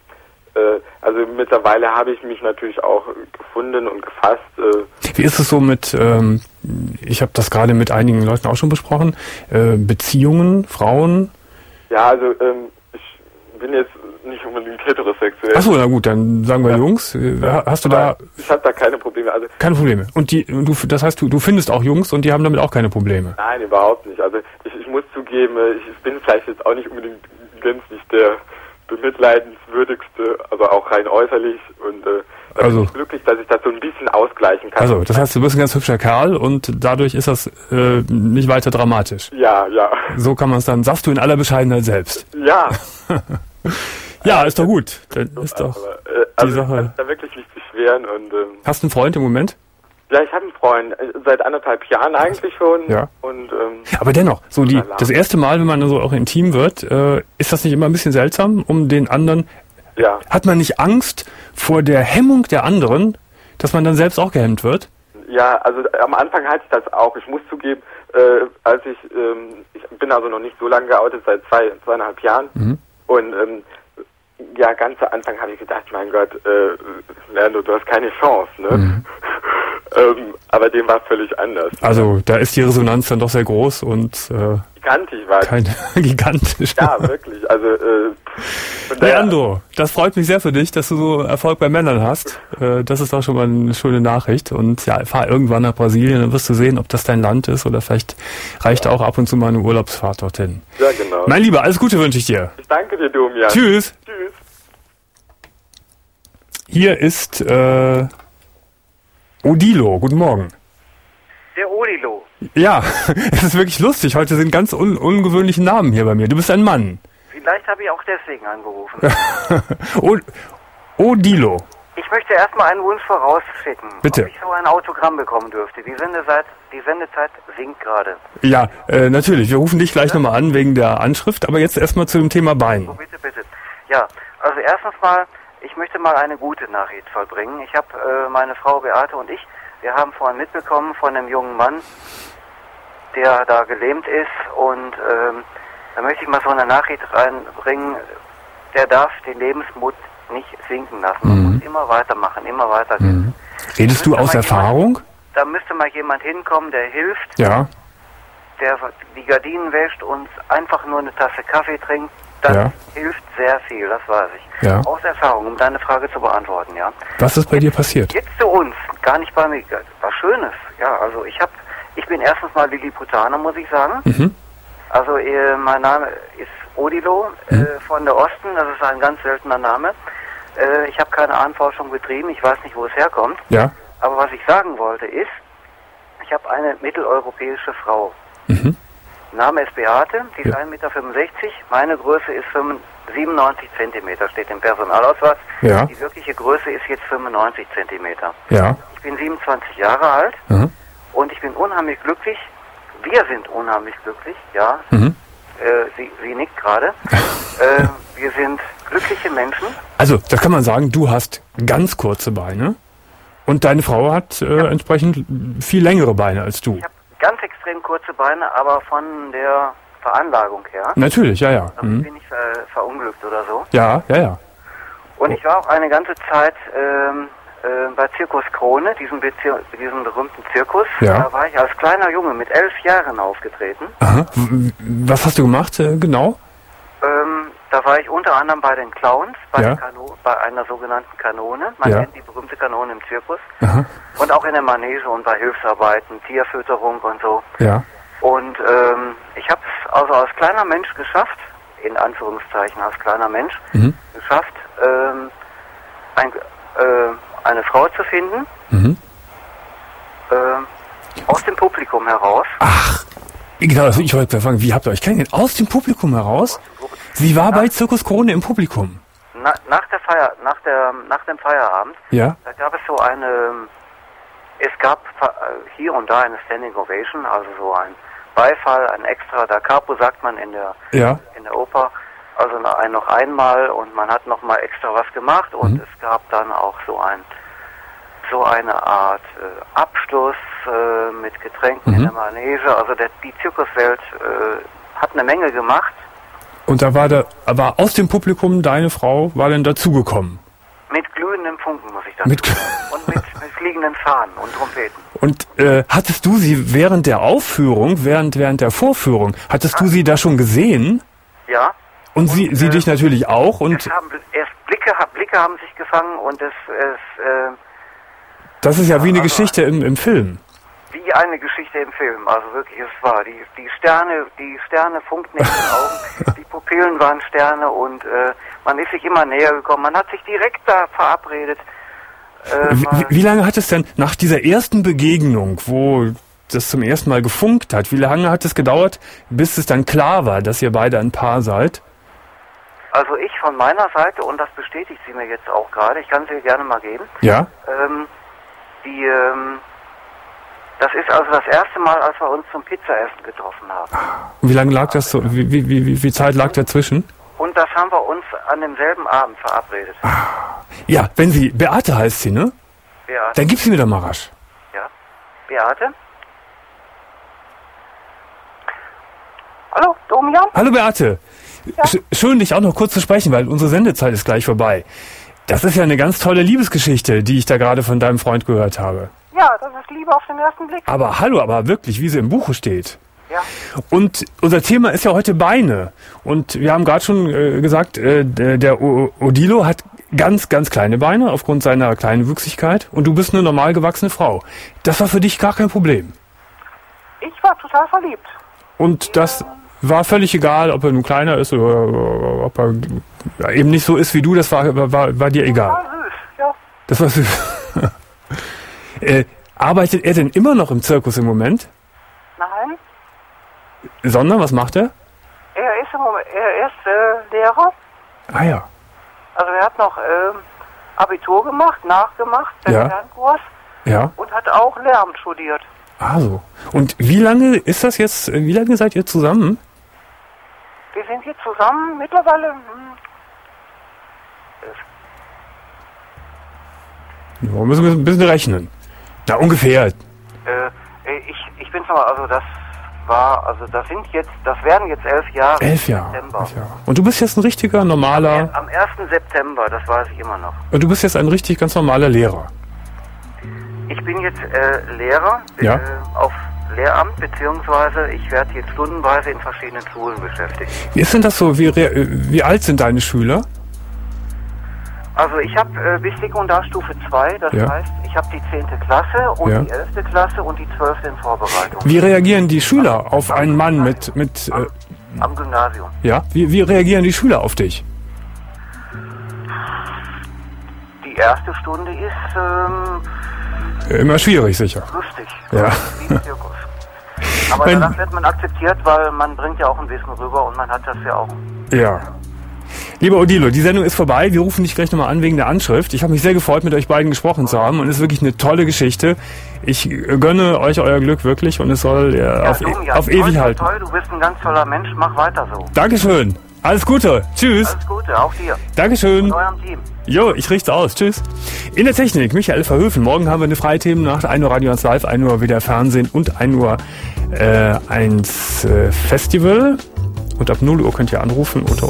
äh, also mittlerweile habe ich mich natürlich auch gefunden und gefasst. Äh. Wie ist es so mit, ähm, ich habe das gerade mit einigen Leuten auch schon besprochen, äh, Beziehungen, Frauen? Ja, also ähm, ich bin jetzt nicht unbedingt heterosexuell. Achso, na gut, dann sagen wir ja. Jungs. Ja, hast du da... Ich habe da keine Probleme. Also keine Probleme. Und die, du, das heißt, du, du findest auch Jungs und die haben damit auch keine Probleme? Nein, überhaupt nicht. Also ich, ich muss zugeben, ich bin vielleicht jetzt auch nicht unbedingt gänzlich der bemitleidenswürdigste, also auch rein äußerlich und äh, da also, bin ich glücklich, dass ich das so ein bisschen ausgleichen kann. Also, das heißt, du bist ein ganz hübscher Kerl und dadurch ist das äh, nicht weiter dramatisch. Ja, ja. So kann man es dann, sagst du in aller Bescheidenheit selbst. Ja. Ja, ist doch gut. Dann ist doch aber, äh, also die Sache. Ich kann da wirklich nicht beschweren und ähm, hast du einen Freund im Moment? Ja, ich habe einen Freund, äh, seit anderthalb Jahren eigentlich schon. Ja. Und, ähm, aber dennoch, so die das erste Mal, wenn man so auch intim wird, äh, ist das nicht immer ein bisschen seltsam, um den anderen? Ja. Hat man nicht Angst vor der Hemmung der anderen, dass man dann selbst auch gehemmt wird? Ja, also am Anfang hatte ich das auch. Ich muss zugeben, äh, als ich, ähm, ich bin also noch nicht so lange geoutet, seit zwei, zweieinhalb Jahren. Mhm. Und ähm, ja, ganz zu Anfang habe ich gedacht, mein Gott, äh, Leandro, du hast keine Chance, ne? Mhm. ähm, aber dem war völlig anders. Also da ist die Resonanz dann doch sehr groß und äh, gigantisch war es. Kein, gigantisch. Ja, wirklich. Also äh, Leandro, das freut mich sehr für dich, dass du so Erfolg bei Männern hast. Äh, das ist doch schon mal eine schöne Nachricht. Und ja, fahr irgendwann nach Brasilien, dann wirst du sehen, ob das dein Land ist oder vielleicht reicht ja. auch ab und zu mal eine Urlaubsfahrt dorthin. Ja, genau. Mein Lieber, alles Gute wünsche ich dir. Ich danke dir, Domian. Tschüss. Tschüss. Hier ist äh, Odilo. Guten Morgen. Der Odilo. Ja, es ist wirklich lustig. Heute sind ganz un ungewöhnliche Namen hier bei mir. Du bist ein Mann. Vielleicht habe ich auch deswegen angerufen. Odilo. Ich möchte erstmal einen Wunsch vorausschicken. Bitte. Ob ich so ein Autogramm bekommen dürfte. Die Sendezeit, die Sendezeit sinkt gerade. Ja, äh, natürlich. Wir rufen dich gleich ja. nochmal an wegen der Anschrift. Aber jetzt erstmal zu dem Thema Bein. Oh, bitte, bitte. Ja, also erstens mal, ich möchte mal eine gute Nachricht vollbringen. Ich habe äh, meine Frau Beate und ich, wir haben vorhin mitbekommen von einem jungen Mann, der da gelähmt ist und ähm, da möchte ich mal so eine Nachricht reinbringen, der darf den Lebensmut nicht sinken lassen. Man mhm. muss immer weitermachen, immer weitergehen. Mhm. Redest du aus Erfahrung? Jemand, da müsste mal jemand hinkommen, der hilft, ja. der die Gardinen wäscht und einfach nur eine Tasse Kaffee trinkt. Das ja. hilft sehr viel, das weiß ich. Ja. Aus Erfahrung, um deine Frage zu beantworten, ja. Was ist bei jetzt, dir passiert? Jetzt zu uns, gar nicht bei mir, was Schönes. Ja, also ich habe, ich bin erstens mal Lilliputaner, muss ich sagen. Mhm. Also äh, mein Name ist Odilo mhm. äh, von der Osten, das ist ein ganz seltener Name. Äh, ich habe keine Ahnenforschung betrieben, ich weiß nicht, wo es herkommt. Ja. Aber was ich sagen wollte ist, Ich habe eine mitteleuropäische Frau. Mhm. Name ist Beate, die ist Ja. ein Meter fünfundsechzig. Meine Größe ist siebenundneunzig Zentimeter, steht im Personalausweis. Ja. Die wirkliche Größe ist jetzt fünfundneunzig Zentimeter. Ja. Ich bin siebenundzwanzig Jahre alt Mhm. und ich bin unheimlich glücklich. Wir sind unheimlich glücklich, ja. Mhm. Äh, sie, sie nickt gerade. äh, wir sind glückliche Menschen. Also, das kann man sagen, du hast ganz kurze Beine und deine Frau hat äh, Ja. entsprechend viel längere Beine als du. Ich habe ganz extrem kurze Beine, aber von der Veranlagung her. Natürlich, ja, ja. Also Mhm. bin ich ver verunglückt oder so. Ja, ja, ja. Und ich war auch eine ganze Zeit ähm, äh, bei Zirkus Krone, diesem, Bezir diesem berühmten Zirkus. Ja. Da war ich als kleiner Junge mit elf Jahren aufgetreten. Aha. W- Was hast du gemacht, äh, genau? Ähm, da war ich unter anderem bei den Clowns, bei, Ja. der Kano bei einer sogenannten Kanone. Man Ja. kennt die berühmte Kanone im Zirkus. Aha. Und auch in der Manege und bei Hilfsarbeiten, Tierfütterung und so. Ja. Und ähm, ich habe es also als kleiner Mensch geschafft, in Anführungszeichen als kleiner Mensch, Mhm. geschafft, ähm, ein, äh, eine Frau zu finden, Mhm. äh, aus dem Publikum heraus. Genau, das will ich heute fragen. Wie habt ihr euch kennengelernt? Aus dem Publikum heraus? Sie war bei Zirkus Krone im Publikum. Na, nach der Feier, nach der, nach dem Feierabend, Ja? da gab es so eine, es gab äh, hier und da eine Standing Ovation, also so ein Beifall, ein extra Da Capo sagt man in der Ja. in der Oper, also noch ein, noch einmal und man hat noch mal extra was gemacht und Mhm. es gab dann auch so ein so eine Art äh, Abschluss äh, mit Getränken Mhm. in der Manege. Also der, die Zirkuswelt äh, hat eine Menge gemacht. Und da war der, aber aus dem Publikum deine Frau war dann dazugekommen. Mit glühenden Funken, muss ich dazu Mit- sagen. Und mit, mit fliegenden Fahnen und Trompeten. Und äh, hattest du sie während der Aufführung, während während der Vorführung, hattest du sie da schon gesehen? Ja. Und sie sie äh, dich natürlich auch und Es haben erst Blicke, Blicke haben sich gefangen und es, es äh, das ist ja wie eine also- Geschichte im im Film. wie eine Geschichte im Film. Also wirklich, es war die die Sterne, die Sterne funkten in den Augen, die Pupillen waren Sterne und äh, man ist sich immer näher gekommen. Man hat sich direkt da verabredet. Äh, Wie, mal- wie- wie lange hat es denn nach dieser ersten Begegnung, wo das zum ersten Mal gefunkt hat, wie lange hat es gedauert, bis es dann klar war, dass ihr beide ein Paar seid? Also ich von meiner Seite, und das bestätigt sie mir jetzt auch gerade, ich kann sie ihr gerne mal geben, Ja? ähm, die, ähm, das ist also das erste Mal, als wir uns zum Pizzaessen getroffen haben. Und wie lange lag das so, wie, wie, wie, wie viel Zeit lag dazwischen? Und das haben wir uns an demselben Abend verabredet. Ja, wenn sie, Beate heißt sie, ne? Beate. Dann gib sie mir doch mal rasch. Ja. Beate? Hallo, Domian? Hallo Beate. Sch schön, dich auch noch kurz zu sprechen, weil unsere Sendezeit ist gleich vorbei. Das ist ja eine ganz tolle Liebesgeschichte, die ich da gerade von deinem Freund gehört habe. Ja, das ist Liebe auf den ersten Blick. Aber hallo, aber wirklich, wie sie im Buche steht. Ja. Und unser Thema ist ja heute Beine. Und wir haben gerade schon äh, gesagt, äh, der der O- Odilo hat ganz, ganz kleine Beine aufgrund seiner kleinen Wüchsigkeit. Und du bist eine normal gewachsene Frau. Das war für dich gar kein Problem. Ich war total verliebt. Und das war völlig egal, ob er nun kleiner ist oder ob er ja, eben nicht so ist wie du. Das war, war, war dir egal. Total süß, ja. Das war süß. äh, arbeitet er denn immer noch im Zirkus im Moment? Nein, Sondern, was macht er? er ist, im Moment, er ist äh, Lehrer. Ah ja. Also er hat noch ähm, Abitur gemacht, nachgemacht, den Ja. Lernkurs Ja. und hat auch Lehramt studiert. Also. Und wie lange ist das jetzt, wie lange seid ihr zusammen? Wir sind hier zusammen mittlerweile. Hm, Ja, müssen wir ein bisschen rechnen. Na, ungefähr. Äh, ich, ich bin schon mal, also das war, also das sind jetzt, das werden jetzt elf Jahre. Elf im Jahre. September. Elf Jahre. Und du bist jetzt ein richtiger, normaler, Am ersten September, das weiß ich immer noch. und du bist jetzt ein richtig ganz normaler Lehrer. Ich bin jetzt äh, Lehrer Ja. äh, auf Lehramt, beziehungsweise ich werde jetzt stundenweise in verschiedenen Schulen beschäftigt. Wie ist denn das so? Wie, re- wie alt sind deine Schüler? Also ich habe äh, bis Sekundarstufe zwei, das Ja. heißt, ich habe die zehnte Klasse und Ja. die elfte Klasse und die zwölfte in Vorbereitung. Wie reagieren die Schüler auf einen Mann mit, mit äh, Am Gymnasium. ja? Wie, wie reagieren die Schüler auf dich? Die erste Stunde ist, ähm, Immer schwierig, sicher. Lustig. Ja. Wie ein Zirkus. Aber Wenn, danach wird man akzeptiert, weil man bringt ja auch ein Wissen rüber und man hat das ja auch. Ja. Lieber Odilo, die Sendung ist vorbei. Wir rufen dich gleich nochmal an wegen der Anschrift. Ich habe mich sehr gefreut, mit euch beiden gesprochen zu haben und es ist wirklich eine tolle Geschichte. Ich gönne euch euer Glück wirklich und es soll äh, Ja, auf, du, e- ja, auf toll, ewig toll, halten. Toll, du bist ein ganz toller Mensch, mach weiter so. Dankeschön. Alles Gute. Tschüss. Alles Gute, auch dir. Dankeschön. Und eurem Team. Jo, ich richte aus. Tschüss. In der Technik, Michael Verhöfen. Morgen haben wir eine freie Themennacht. ein Uhr Radio eins Live, ein Uhr wieder Fernsehen und ein Uhr äh, eins äh, Festival. Und ab null Uhr könnt ihr anrufen unter